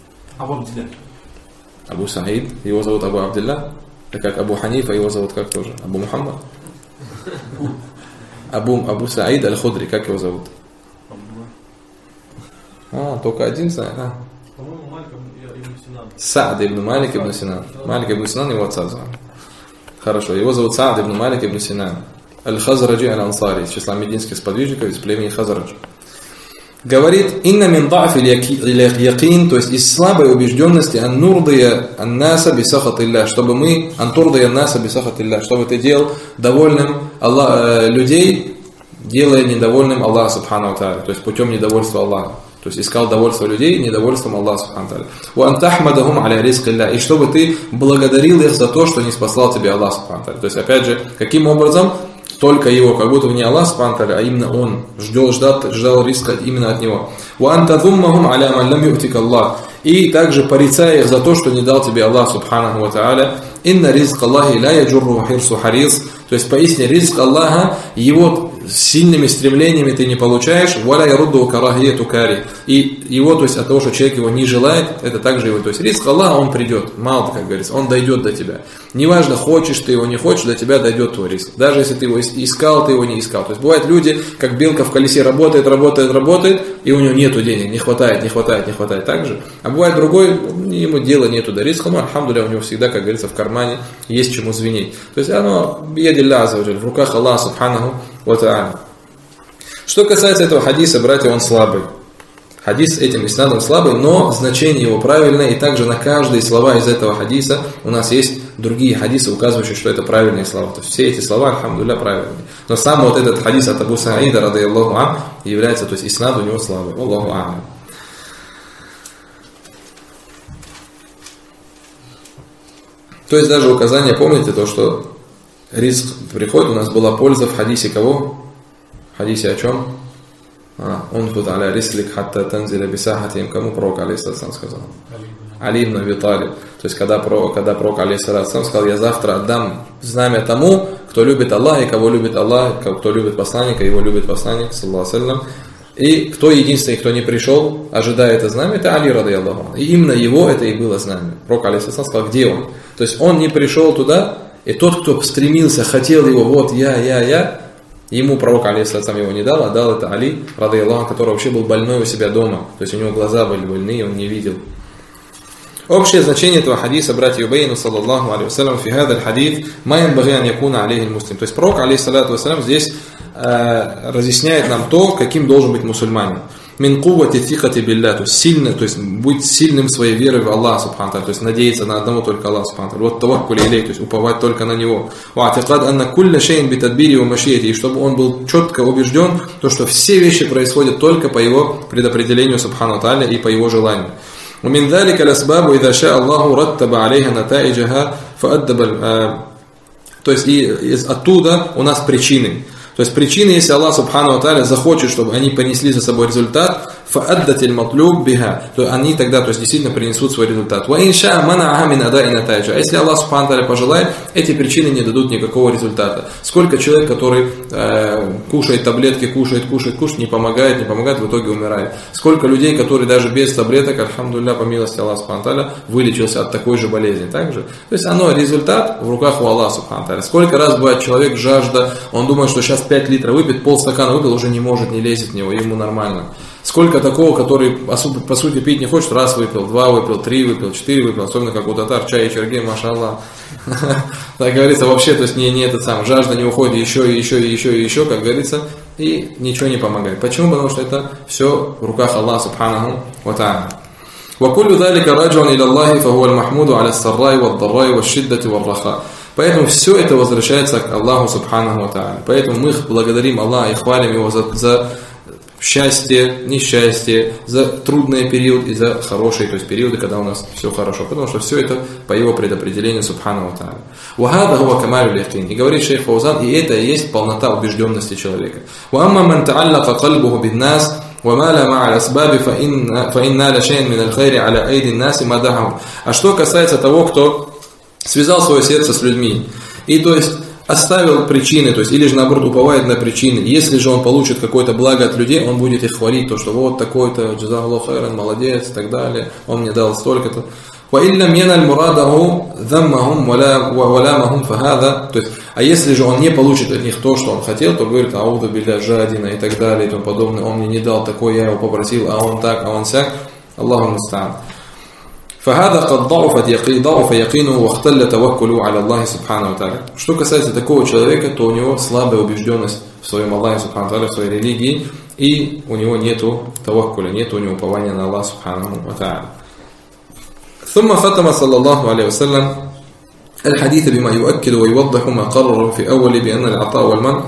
Абу Саид, его зовут Абу Абдилля. Так как Абу Ханифа, его зовут как тоже? Абу Мухаммад. Абу Саид аль-Худри, как его зовут? Только один знает. По-моему, Малик ибн Синан. Саад ибн Малик ибн Синан. Малик ибн Синан его отца зовут. Хорошо, его зовут Саад ибн Малик ибн Синан. Аль-Хазраджи аль-Ансари, из числа мединских сподвижников, из племени Хазрадж. Говорит, инна мин да'фи якин, то есть из слабой убежденности ан-нурдия ан-наса бисахатилля, чтобы мы ан-турдия ан-наса бисахатилля, чтобы ты делал довольным людей, делая недовольным Аллаха Субхану ва Тааля, то есть путем недовольства Аллаха. То есть искал довольство людей недовольством Аллаха Субхану ва Тааля. Ва антахмадахум аля ризкилля, и чтобы ты благодарил их за то, что не спаслал тебе Аллах Субхану ва Тааля. То есть опять же, каким образом? Только его, как будто не Аллах Субхану ва Тааля, а именно он ждал риска именно от него. Ва антазуммахум аля ман лам ю'тик Аллах, и также порицая их за то, что не дал тебе Аллах Субхану ва Тааля. Инна ризк Аллахи ла яджурру хирсу харис, то есть поистине ризк Аллаха, его сильными стремлениями ты не получаешь, валя ярудду карахияту кари, и его, то есть от того, что человек его не желает, это также его, то есть ризк Аллаха, он придет, мало, как говорится, он дойдет до тебя. Неважно, хочешь ты его, не хочешь, до тебя дойдет твой ризк. Даже если ты его искал, ты его не искал. То есть бывают люди, как белка в колесе, работает, и у него нету денег, не хватает так же. А бывает другой, ему дела нету до риска, но альхамдулилля, у него всегда, как говорится, в кармане есть чему звенеть. То есть оно в руках Аллаха Субханаху ва Тааля. Что касается этого хадиса, братья, он слабый. Хадис с этим иснадом слабый, но значение его правильное, и также на каждые слова из этого хадиса у нас есть другие хадисы, указывающие, что это правильные слова. То есть все эти слова, альхамдулилля, правильные. Но сам вот этот хадис от Абу Саида, радийаллаху ан, является, то есть иснад у него слабый. Аллаху а'лям. То есть даже указание, помните, то, что ризк приходит, у нас была польза в хадисе кого? В хадисе о чем? Унфут аля рислик хатта танзиля бисахатим. Кому пророк алейхиссалам сказал? Али ибн Аби Талиб. То есть когда пророк алейхиссалам сказал, я завтра отдам знамя тому, кто любит Аллаха, и кого любит Аллах, кто любит посланника, его любит посланник, саллаллаху алейхи ва саллям. И кто единственный, кто не пришел, ожидая это знамя, это Али, радийаллаху анху. И именно его это и было знамя. Пророк алейхиссалам сказал, где он? То есть он не пришел туда, и тот, кто стремился, хотел его, вот я, ему пророк алейхиссалам его не дал, а дал это Али, радийаллаху анху, который вообще был больной у себя дома. То есть у него глаза были больные, он не видел. Общее значение этого хадиса, братья, юбейну, саллаллаху алейхи вассалям, фи хадаль хадис, ма янбагhi ан якуна алейхи муслим. То есть пророк, алейхиссалату вассалям, здесь разъясняет нам то, каким должен быть мусульманин. Мин куввати тикати билля, то есть сильно, то есть быть сильным своей верой в Аллаха Субхану ва Тааля, то есть надеяться на одного только Аллаха Субхану ва Тааля. Вот таваккуль илей, то есть уповать только на него. Ва атикад анна кулля шейн битадбири ва машияти, и чтобы он был четко убежден, то что все вещи происходят только по его предопределению Субхану ва Тааля и по его желанию. ومن ذلك الأسباب إذا شاء الله رتب عليها نتائجها فأدب. То есть оттуда у нас причины. То есть причины, если Аллах Субхану ва Тааля захочет, чтобы они понесли за собой результат, фааддатиль матлуб биха, то они тогда, то есть действительно принесут свой результат. Ва инша мана'аха мин ада'i натайджа. А если Аллах Субхану ва Тааля пожелает, эти причины не дадут никакого результата. Сколько человек, который кушает таблетки, кушает, не помогает, в итоге умирает. Сколько людей, которые даже без таблеток, альхамдулилля, по милости Аллаха Субхану ва Тааля, вылечился от такой же болезни. Также, то есть результат в руках у Аллаха Субхану ва Тааля. Сколько раз бывает человек жажда, он думает, что сейчас 5 литров выпит, полстакана выпил, уже не может, не лезет в него, ему нормально. Сколько такого, который по сути пить не хочет, раз выпил, 2 выпил, 3 выпил, 4 выпил, особенно как у татар, чай и чергей, машаллах. Так говорится, вообще, то есть не этот сам, жажда не уходит еще, как говорится, и ничего не помогает. Почему? Потому что это все в руках Аллаха субханаху ва тааля. وكل ذلك راجع إلى الله فهو المحمود على السراء والضراء والشدة والرخاء. Поэтому все это возвращается к Аллаху субханаху ва тааля. Поэтому мы благодарим Аллаха и хвалим Его за счастье, несчастье, за трудные периоды и за хорошие, то есть периоды, когда у нас все хорошо. Потому что все это по Его предопределению субханаху ва тааля. وهذا هو كمال اليقين. И говорит шейх Фаузан, и это и есть полнота убежденности человека. وأما من تعلق قلبه بالناس ومال مع الأسباب فإن نال شيئا من الخير على أيدي الناس مدحهم. А что касается того, кто связал свое сердце с людьми, и то есть оставил причины, то есть или же наоборот уповает на причины, если же он получит какое-то благо от людей, он будет их хвалить, то что вот такой-то, джазахаллаху хайран, молодец и так далее, он мне дал столько-то. وإن لم ينل مراده ذمهم ولامهم فهذا, то есть, а если же он не получит от них то, что он хотел, то говорит ауда билля жадина и так далее и тому подобное, он мне не дал такой, я его попросил, а он так, а он сяк, Аллаху муста'ан. فهذا قد ضعف يقينه واختل توكله على الله سبحانه وتعالى. Что касается такого человека, то у него слабая убежденность в своем Аллахе субхану ва тааля, в своей религии, и у него нету таваккуля, нету у него упования на Аллаха субхану ва тааля. ثم ختم صلى الله عليه وسلم الحديث بما يؤكد ويوضح ما قرر في أول بأن العطاء والمنع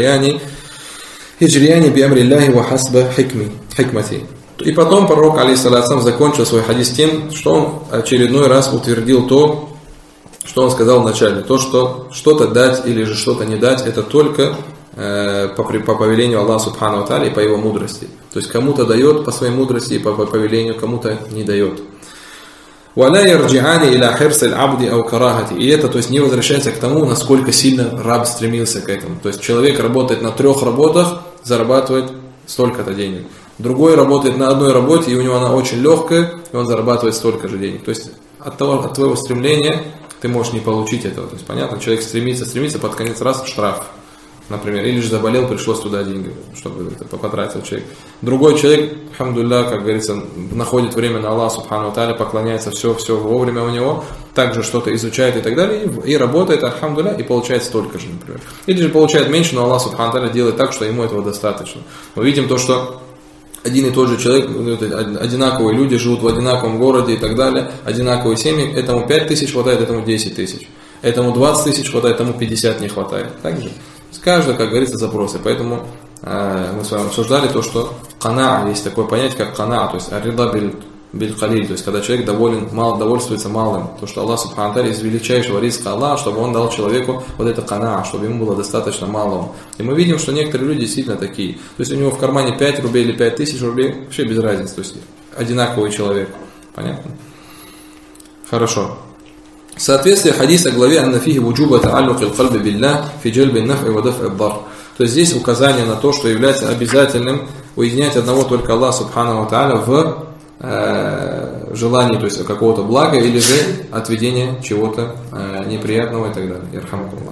يجريان بأمر الله وحسب حكمته. И потом пророк, алейхиссалям, закончил свой хадис тем, что он очередной раз утвердил то, что он сказал в начале. То, что что-то дать или же что-то не дать, это только по повелению Аллаха субхану ва тааля и по его мудрости. То есть кому-то дает по своей мудрости и по повелению, кому-то не дает. وَلَا يَرْجِعَانِ إِلَى حِرْصِ الْعَبْدِ أَوْ كَرَاهَةِ. И это, то есть, не возвращается к тому, насколько сильно раб стремился к этому. То есть человек работает на 3 работах, зарабатывает столько-то денег. Другой работает на одной работе, и у него она очень легкая, и он зарабатывает столько же денег. То есть от твоего стремления ты можешь не получить этого. То есть понятно, человек стремится, под конец раз штраф, например, или же заболел, пришлось туда деньги, чтобы это потратил человек. Другой человек, алхамдулилля, как говорится, находит время на Аллаха субхану ва тааля, поклоняется, все вовремя у него, также что-то изучает и так далее, и работает, алхамдулилля, и получает столько же, например. Или же получает меньше, но Аллах субхану ва тааля делает так, что ему этого достаточно. Мы видим то, что один и тот же человек, одинаковые люди живут в одинаковом городе и так далее, одинаковые семьи, этому 5000 хватает, этому 10 тысяч, этому 20 тысяч хватает, этому 50 не хватает. Так же? Каждый, как говорится, запросы. Поэтому мы с вами обсуждали то, что кана, есть такое понятие, как кана, то есть арида биль калиль, то есть когда человек довольствуется малым, то что Аллах субхану ва тааля из величайшего риска Аллаха, чтобы он дал человеку вот это кана, чтобы ему было достаточно малого. И мы видим, что некоторые люди действительно такие. То есть у него в кармане 5 рублей или 5000 рублей, вообще без разницы, то есть одинаковый человек. Понятно? Хорошо. Соответствие хадиса главе «Аннафихи вуджуба та'аллук аль-кальби биллах фи джальби ан-наф'и ва даф'и ад-дар». То есть здесь указание на то, что является обязательным уединять одного только Аллаха субхану ва тааля в желании, то есть какого-то блага или же отведения чего-то неприятного и так далее. Ярхамукуллах.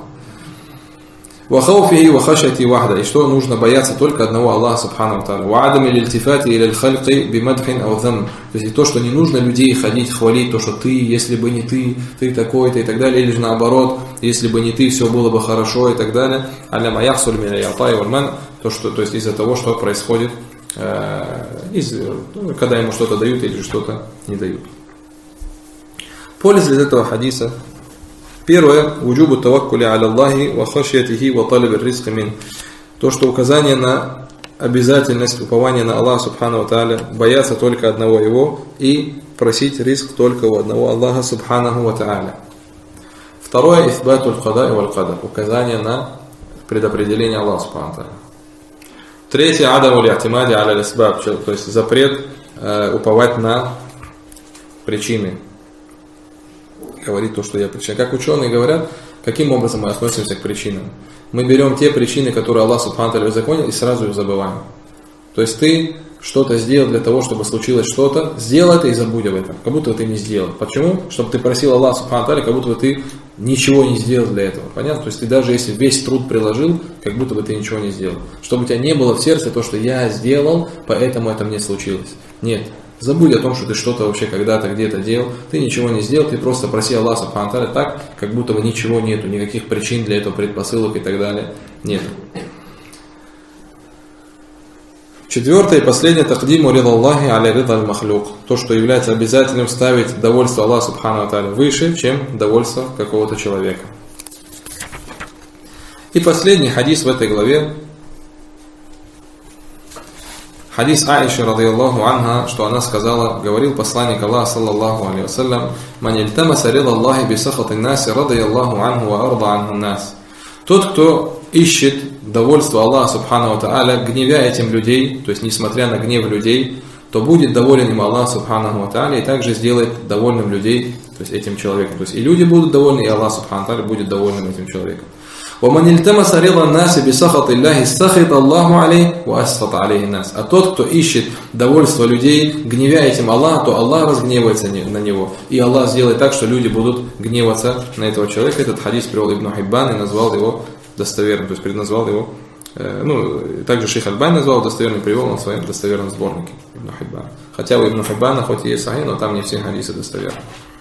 وَخَوْفِهِ وَخَشَيْتِ وَحْدَ. И что нужно бояться только одного Аллаха субхану ва тааля. وَعَدَمِ الْإِلْتِفَاتِ إِلَى الْخَلْقِ بِمَدْحٍ أَوْ ذَمٍ. То есть то, что не нужно людей ходить, хвалить, то, что ты, если бы не ты такой-то и так далее, или же наоборот, если бы не ты, все было бы хорошо и так далее. عَلَى مَا يَحْصُلْ مِنَ الْعَطَاءِ وَالْمَنْعِ. То есть из-за того, что происходит, когда ему что-то дают или что-то не дают. Польза из этого хадиса. Первое, вуджубу таваккули аля Аллахи ва хашьятихи ва талиб ар-ризқи мин. То, что указание на обязательность упования на Аллаха субхану ва тааля, бояться только одного Его и просить ризк только у одного Аллаха субханаху ва тааля. Второе, исбатуль када и валь кадар, указание на предопределение Аллаха субхану ва тааля. Третье, адамуль и'тимади аля аль-асбаб, то есть запрет уповать на причины. Говорит то, что я причина. Как ученые говорят, каким образом мы относимся к причинам. Мы берем те причины, которые Аллах субхану ва тааля узаконил, и сразу их забываем. То есть ты что-то сделать для того, чтобы случилось что-то, сделай это и забудь об этом, как будто ты не сделал. Почему? Чтобы ты просил Аллаха Субхану Тааля, как будто бы ты ничего не сделал для этого. Понятно? То есть ты даже если весь труд приложил, как будто бы ты ничего не сделал. Чтобы у тебя не было в сердце то, что я сделал, поэтому это мне случилось. Нет. Забудь о том, что ты что-то вообще когда-то где-то делал, ты ничего не сделал, ты просто проси Аллаха Субхану Тааля так, как будто бы ничего нету, никаких причин для этого, предпосылок и так далее нет. Четвертое и последнее, тақдиму рида Аллахи аля рида аль-махлюк. То, что является обязательным ставить довольство Аллаха Субхану Тааля выше, чем довольство какого-то человека. И последний хадис в этой главе. Хадис Аиши, радийаллаху анха, что она сказала, говорил посланник Аллаха, саллаллаху алейхи вассалям, «Ман ильтамаса рида Аллахи би сахати наси, радийаллаху анху ва арда анху нас». Тот, кто ищет довольство Аллаха Субхану Тааля, гневя этим людей, то есть несмотря на гнев людей, то будет доволен им Аллах Субхану Тааля и также сделает довольным людей, то есть этим человеком. То есть и люди будут довольны, и Аллах Субхану Тааля будет довольным этим человеком. وَمَنْ الْتَمَسَ رِضَى النَّاسِ بِسَخَطِ اللَّهِ سَخِطَ اللَّهُ عَلَيْهِ وَأَسْخَطَ عَلَيْهِ النَّاسِ. А тот, кто ищет довольство людей, гневя этим Аллаха, то Аллах разгневается на него. И Аллах сделает так, что люди будут гневаться на этого человека. Этот хадис привел Ибн Хиббан и назвал его достоверным, то есть предназвал его, также Шейх Аль-Бани назвал достоверным, привел он в своем достоверном сборнике Ибн Хиббан. Хотя у Ибн Хиббана хоть и есть сахih, но там не все хадисы достоверны.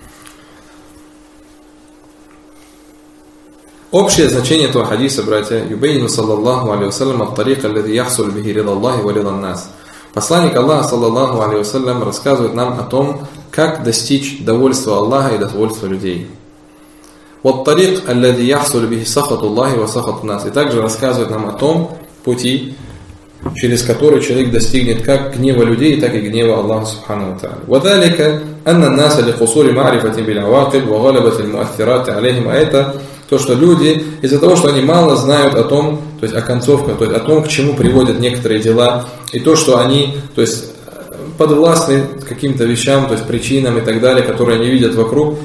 Общее значение этого хадиса, братья, юбейну саллаллаху алейхи вассалям ат-тарик аллади яхсуль бихи рида Аллахи ва рида нас. Посланник Аллаха, саллаллаху алейхи вассалям, рассказывает нам о том, как достичь довольства Аллаха и довольства людей. Ват-тарик аллади яхсуль бихи сахату Аллахи ва сахату нас. И также рассказывает нам о том пути, через который человек достигнет как гнева людей, так и гнева Аллаха Субхану Тааля. وذلك أن الناس لقصور معرفة بالعواقب وغلبة المؤثرات عليهم. А это то, что люди, из-за того, что они мало знают о том, то есть о концовках, то есть о том, к чему приводят некоторые дела, и то, что они, то есть подвластны каким-то вещам, то есть причинам и так далее, которые они видят вокруг.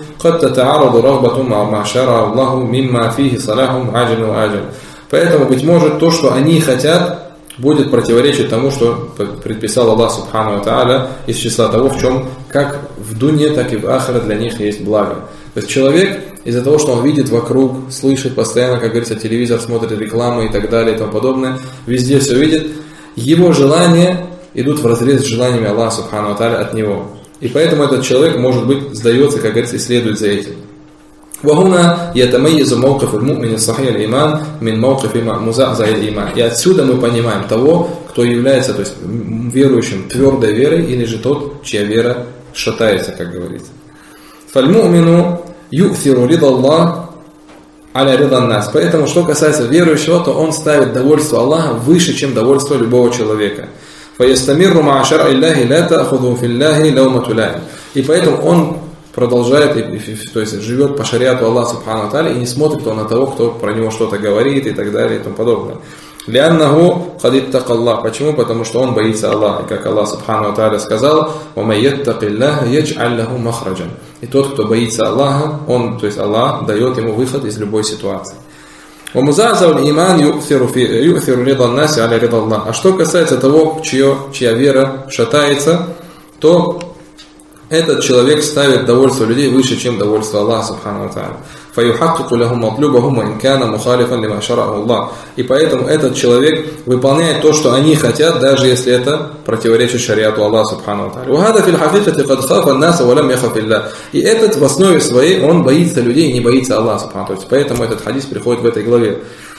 Поэтому, быть может, то, что они хотят, будет противоречить тому, что предписал Аллах Субхану Тааля из числа того, в чем как в дуне, так и в ахире для них есть благо. То есть человек из-за того, что он видит вокруг, слышит постоянно, как говорится, телевизор, смотрит рекламу и так далее и тому подобное, везде все видит, его желания идут вразрез с желаниями Аллаха Субхану Тааля от него. И поэтому этот человек, может быть, сдается, как говорится, и следует за этим. وهنا يتميز موقف المؤمن الصحيح الإيمان من موقف مزعزع الإيمان. И отсюда мы понимаем того, кто является, то есть верующим твердой верой, или же тот, чья вера шатается, как говорится. فالمؤمن يؤثر رضا الله على رضا الناس. Поэтому, что касается верующего, то он ставит довольство Аллаха выше, чем довольство любого человека. فيستمر مع شرع الله لا تأخذه في الله لومة لائم. И поэтому он продолжает, то есть живет по шариату Аллаха Субхану Тааля и не смотрит он на того, кто про него что-то говорит и так далее и тому подобное. لأنه قد اتقى الله. Почему? Потому что он боится Аллаха. И как Аллах Субхану Тааля сказал, وَمَن يَتَّقِ اللَّهَ يَجْعَلْ لَهُ مَخْرَجًا. И тот, кто боится Аллаха, он, то есть Аллах, дает ему выход из любой ситуации. وَمُزَعْزَوْ الْإِيمَانِ يُؤْثِرُ رِضَى النَّاسِ عَلَى رِضَى اللَّهِ. А что касается того, чья вера шатается, то этот человек ставит довольство людей выше, чем довольство Аллаха Субхану Тааля. فَيُحَقِّقُ لَهُمْ مَطْلُوبَهُمْ وَإِنْ كَانَ مُخَالِفًا لِمَا شَرَعَهُ اللَّهُ. И поэтому этот человек выполняет то, что они хотят, даже если это противоречит шариату Аллаха Субхану Тааля. وَهَذَا فِي الْحَقِيقَةِ قَدْ خَافَ النَّاسَ وَلَمْ يَخَفِ اللَّهُ. И этот в основе своей, он боится людей и не боится Аллаха Субхану Тааля. Поэтому этот хадис приходит в этой главе.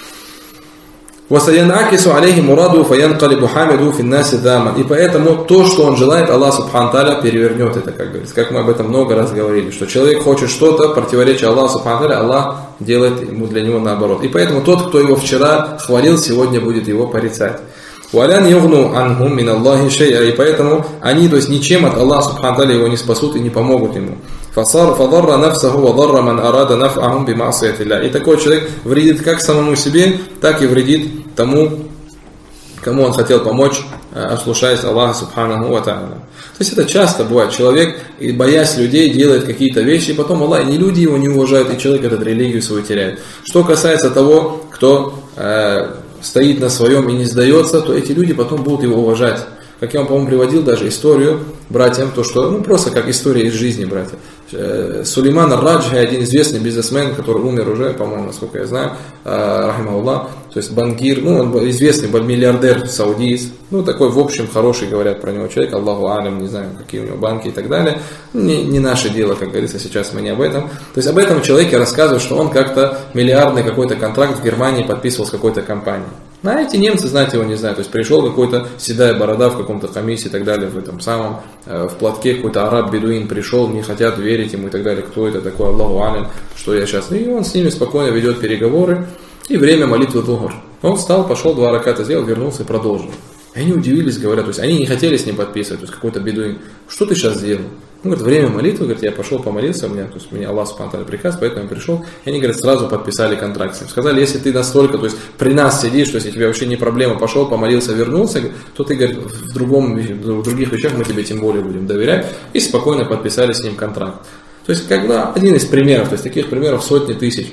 وَسَيَنْعَكِسُ عَلَيْهِ مُرَادُهُ فَيَنْقَلِبُ حَامِدُهُ فِي النَّاسِ دَامًا. И поэтому то, что он желает, Аллах Субхану Тааля перевернет это, как говорится. Как мы об этом много раз говорили, что человек хочет что-то, противоречия Аллаху Субхану Тааля, Аллах делает ему для него наоборот. И поэтому тот, кто его вчера хвалил, сегодня будет его порицать. وَلَنْ يُغْنُوا عَنْهُمْ مِنَ اللَّهِ شَيْئًا. И поэтому они, то есть ничем от Аллаха Субхану Тааля его не спасут и не помогут ему. فَضَرَّ نَفْسَهُ وَضَرَّ مَنْ أَرَادَ نَفْعَهُمْ بِمَعْصِيَةِ اللَّهِ. И такой человек вредит как самому себе, так и вредит тому, кому он хотел помочь, ослушаясь Аллаха Субханаху ва Тааля. То есть это часто бывает. Человек, боясь людей, делает какие-то вещи, и потом Аллах, и люди его не уважают, и человек этот религию свою теряет. Что касается того, кто стоит на своем и не сдается, то эти люди потом будут его уважать. Как я вам, по-моему, приводил даже историю братьям, то что, просто как история из жизни, братья. Сулейман ар-Раджхи, один известный бизнесмен, который умер уже, по-моему, насколько я знаю, рахимахуллах, то есть банкир, он известный миллиардер саудиец, такой, в общем, хороший, говорят про него человек, Аллаху алям, не знаю, какие у него банки и так далее. Не наше дело, как говорится, сейчас мы не об этом. То есть об этом человеке рассказывают, что он как-то миллиардный какой-то контракт в Германии подписывал с какой-то компанией. А эти немцы, знаете, его не знают. То есть пришел какой-то седая борода в каком-то комиссии и так далее, в этом самом, в платке какой-то араб-бедуин пришел, не хотят верить ему и так далее. Кто это такой, Аллаху алям, что я сейчас. И он с ними спокойно ведет переговоры. И время молитвы Дугр. Он встал, пошел, 2 раката сделал, вернулся и продолжил. И они удивились, говорят, то есть они не хотели с ним подписывать, то есть какой-то бедуин. Что ты сейчас сделал? Он говорит, время молитвы, говорит, я пошел помолиться, то есть мне Аллах субхану ва тааля приказ, поэтому я пришел. И они, говорят, сразу подписали контракт с ним. Сказали, если ты настолько, то есть при нас сидишь, то есть если тебе вообще не проблема, пошел, помолился, вернулся, то ты, говорит, в других вещах мы тебе тем более будем доверять. И спокойно подписали с ним контракт. То есть, один из примеров, то есть таких примеров сотни тысяч.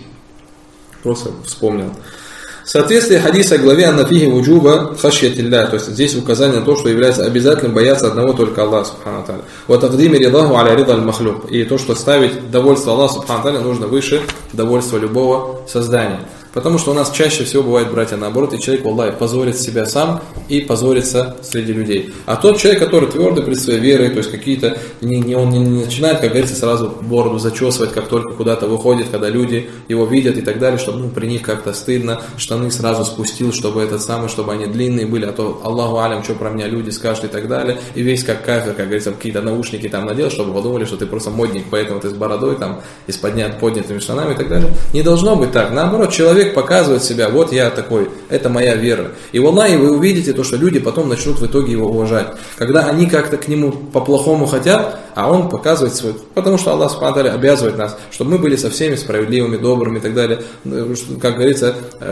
Просто вспомнил. В соответствии хадиса главе «Аннафихи вуджуба хашьятилля», то есть здесь указание на то, что является обязательным бояться одного только Аллаха субхану ва тааля. «Ва тaqдими ридаху аля рида аль-махлюк». И то, что ставить довольство Аллаха субхану ва тааля нужно выше довольства любого создания. Потому что у нас чаще всего бывает, братья, наоборот, и человек, валлахи, позорит себя сам и позорится среди людей. А тот человек, который твердый перед своей верой, то есть какие-то, он не начинает, как говорится, сразу бороду зачесывать, как только куда-то выходит, когда люди его видят и так далее, чтобы при них как-то стыдно, штаны сразу спустил, чтобы чтобы они длинные были, а то Аллаху алям, что про меня люди скажут и так далее, и весь как кафир, как говорится, какие-то наушники там надел, чтобы подумали, что ты просто модник, поэтому ты с бородой там и с поднятыми штанами и так далее. Не должно быть так. Наоборот, человек показывает себя, вот я такой, это моя вера. И валлахи, вы увидите то, что люди потом начнут в итоге его уважать. Когда они как-то к нему по-плохому хотят, а он показывает свой. Потому что Аллах субхану ва тааля обязывает нас, чтобы мы были со всеми справедливыми, добрыми и так далее. Как говорится,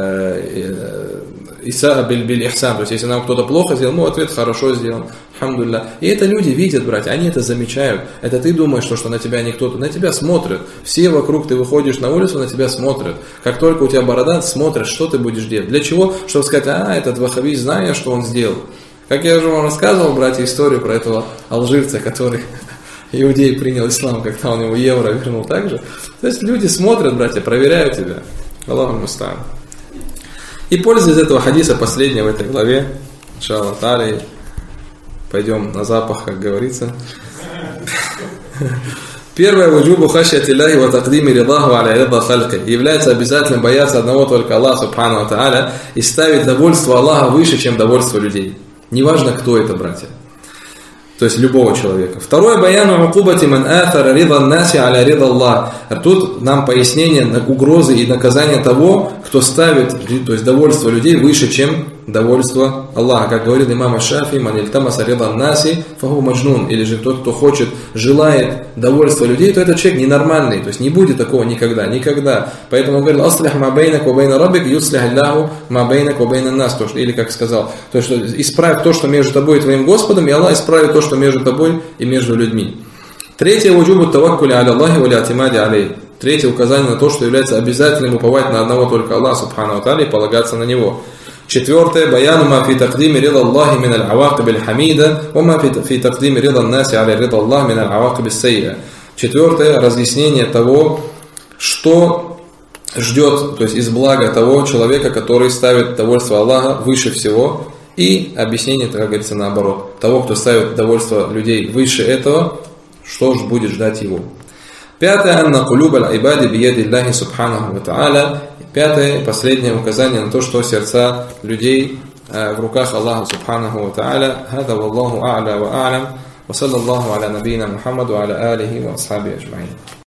Иса биль-ихсан, то есть если нам кто-то плохо сделал, ответ хорошо сделан, алхамдулилля. И это люди видят, братья, они это замечают. Это ты думаешь, что на тебя никто-то, на тебя смотрят. Все вокруг, ты выходишь на улицу, на тебя смотрят. Как только у тебя борода, смотрят, что ты будешь делать. Для чего? Чтобы сказать, этот ваххабист, зная, что он сделал. Как я уже вам рассказывал, братья, историю про этого алжирца, который иудей принял ислам, когда он ему евро вернул также. То есть люди смотрят, братья, проверяют тебя. Аллаху муста'ан. И пользуясь этого хадиса, последнего в этой главе, иншаллах тааля, пойдем на запах, как говорится. Первое, вуджубу хашьятилляхи ва тaqдими ридаху аля рида хальки. Является обязательным бояться одного только Аллаха субхану ва тааля и ставить довольство Аллаха выше, чем довольство людей. Неважно, кто это, братья. То есть любого человека. Второе, баяну укубати ман атара рида наси аля рида Аллах. Тут нам пояснение угрозы и наказания того, кто ставит, то есть довольство людей выше, чем довольство Аллаха. Как говорит имам Аш-Шафи, ман ильтамаса рида наси фаху маджнун. Или же тот, кто хочет, желает довольства людей, то этот человек ненормальный. То есть не будет такого никогда, никогда. Поэтому он говорит, аслих ма бейнак ва бейна раббик, юслих Аллаху ма бейнак ва бейна нас. Или как сказал, то есть исправь то, что между тобой и твоим Господом, и Аллах исправит то, что между тобой и между людьми. Третье, вуджубу таваккули аля Аллахи ва ли'атимади алейх. Третье, указание на то, что является обязательным уповать на одного только Аллаха субхану ва тааля и полагаться на него. Четвертое, баяну ма фи тaqдими рида Аллахи мин аль-авакиб аль-хамида ва ма фи тaqдими рида наси аля рида Аллахи мин аль-авакиб ас-сайя. Четвертое, разъяснение того, что ждет, то есть из блага того человека, который ставит довольство Аллаха выше всего, и объяснение, как говорится, наоборот, того, кто ставит довольство людей выше этого, что же будет ждать его. Пятое, анна кулюб аль-айбади биеди Аллахи субханаху ва тааля. Пятое, последнее указание на то, что сердца людей в руках Аллаха субханаху ва тааля. Хада валлаху а'ля ва а'лям. Ва саллаллаху аля набийна Мухаммаду аля алихи ва асхаби аджмаин.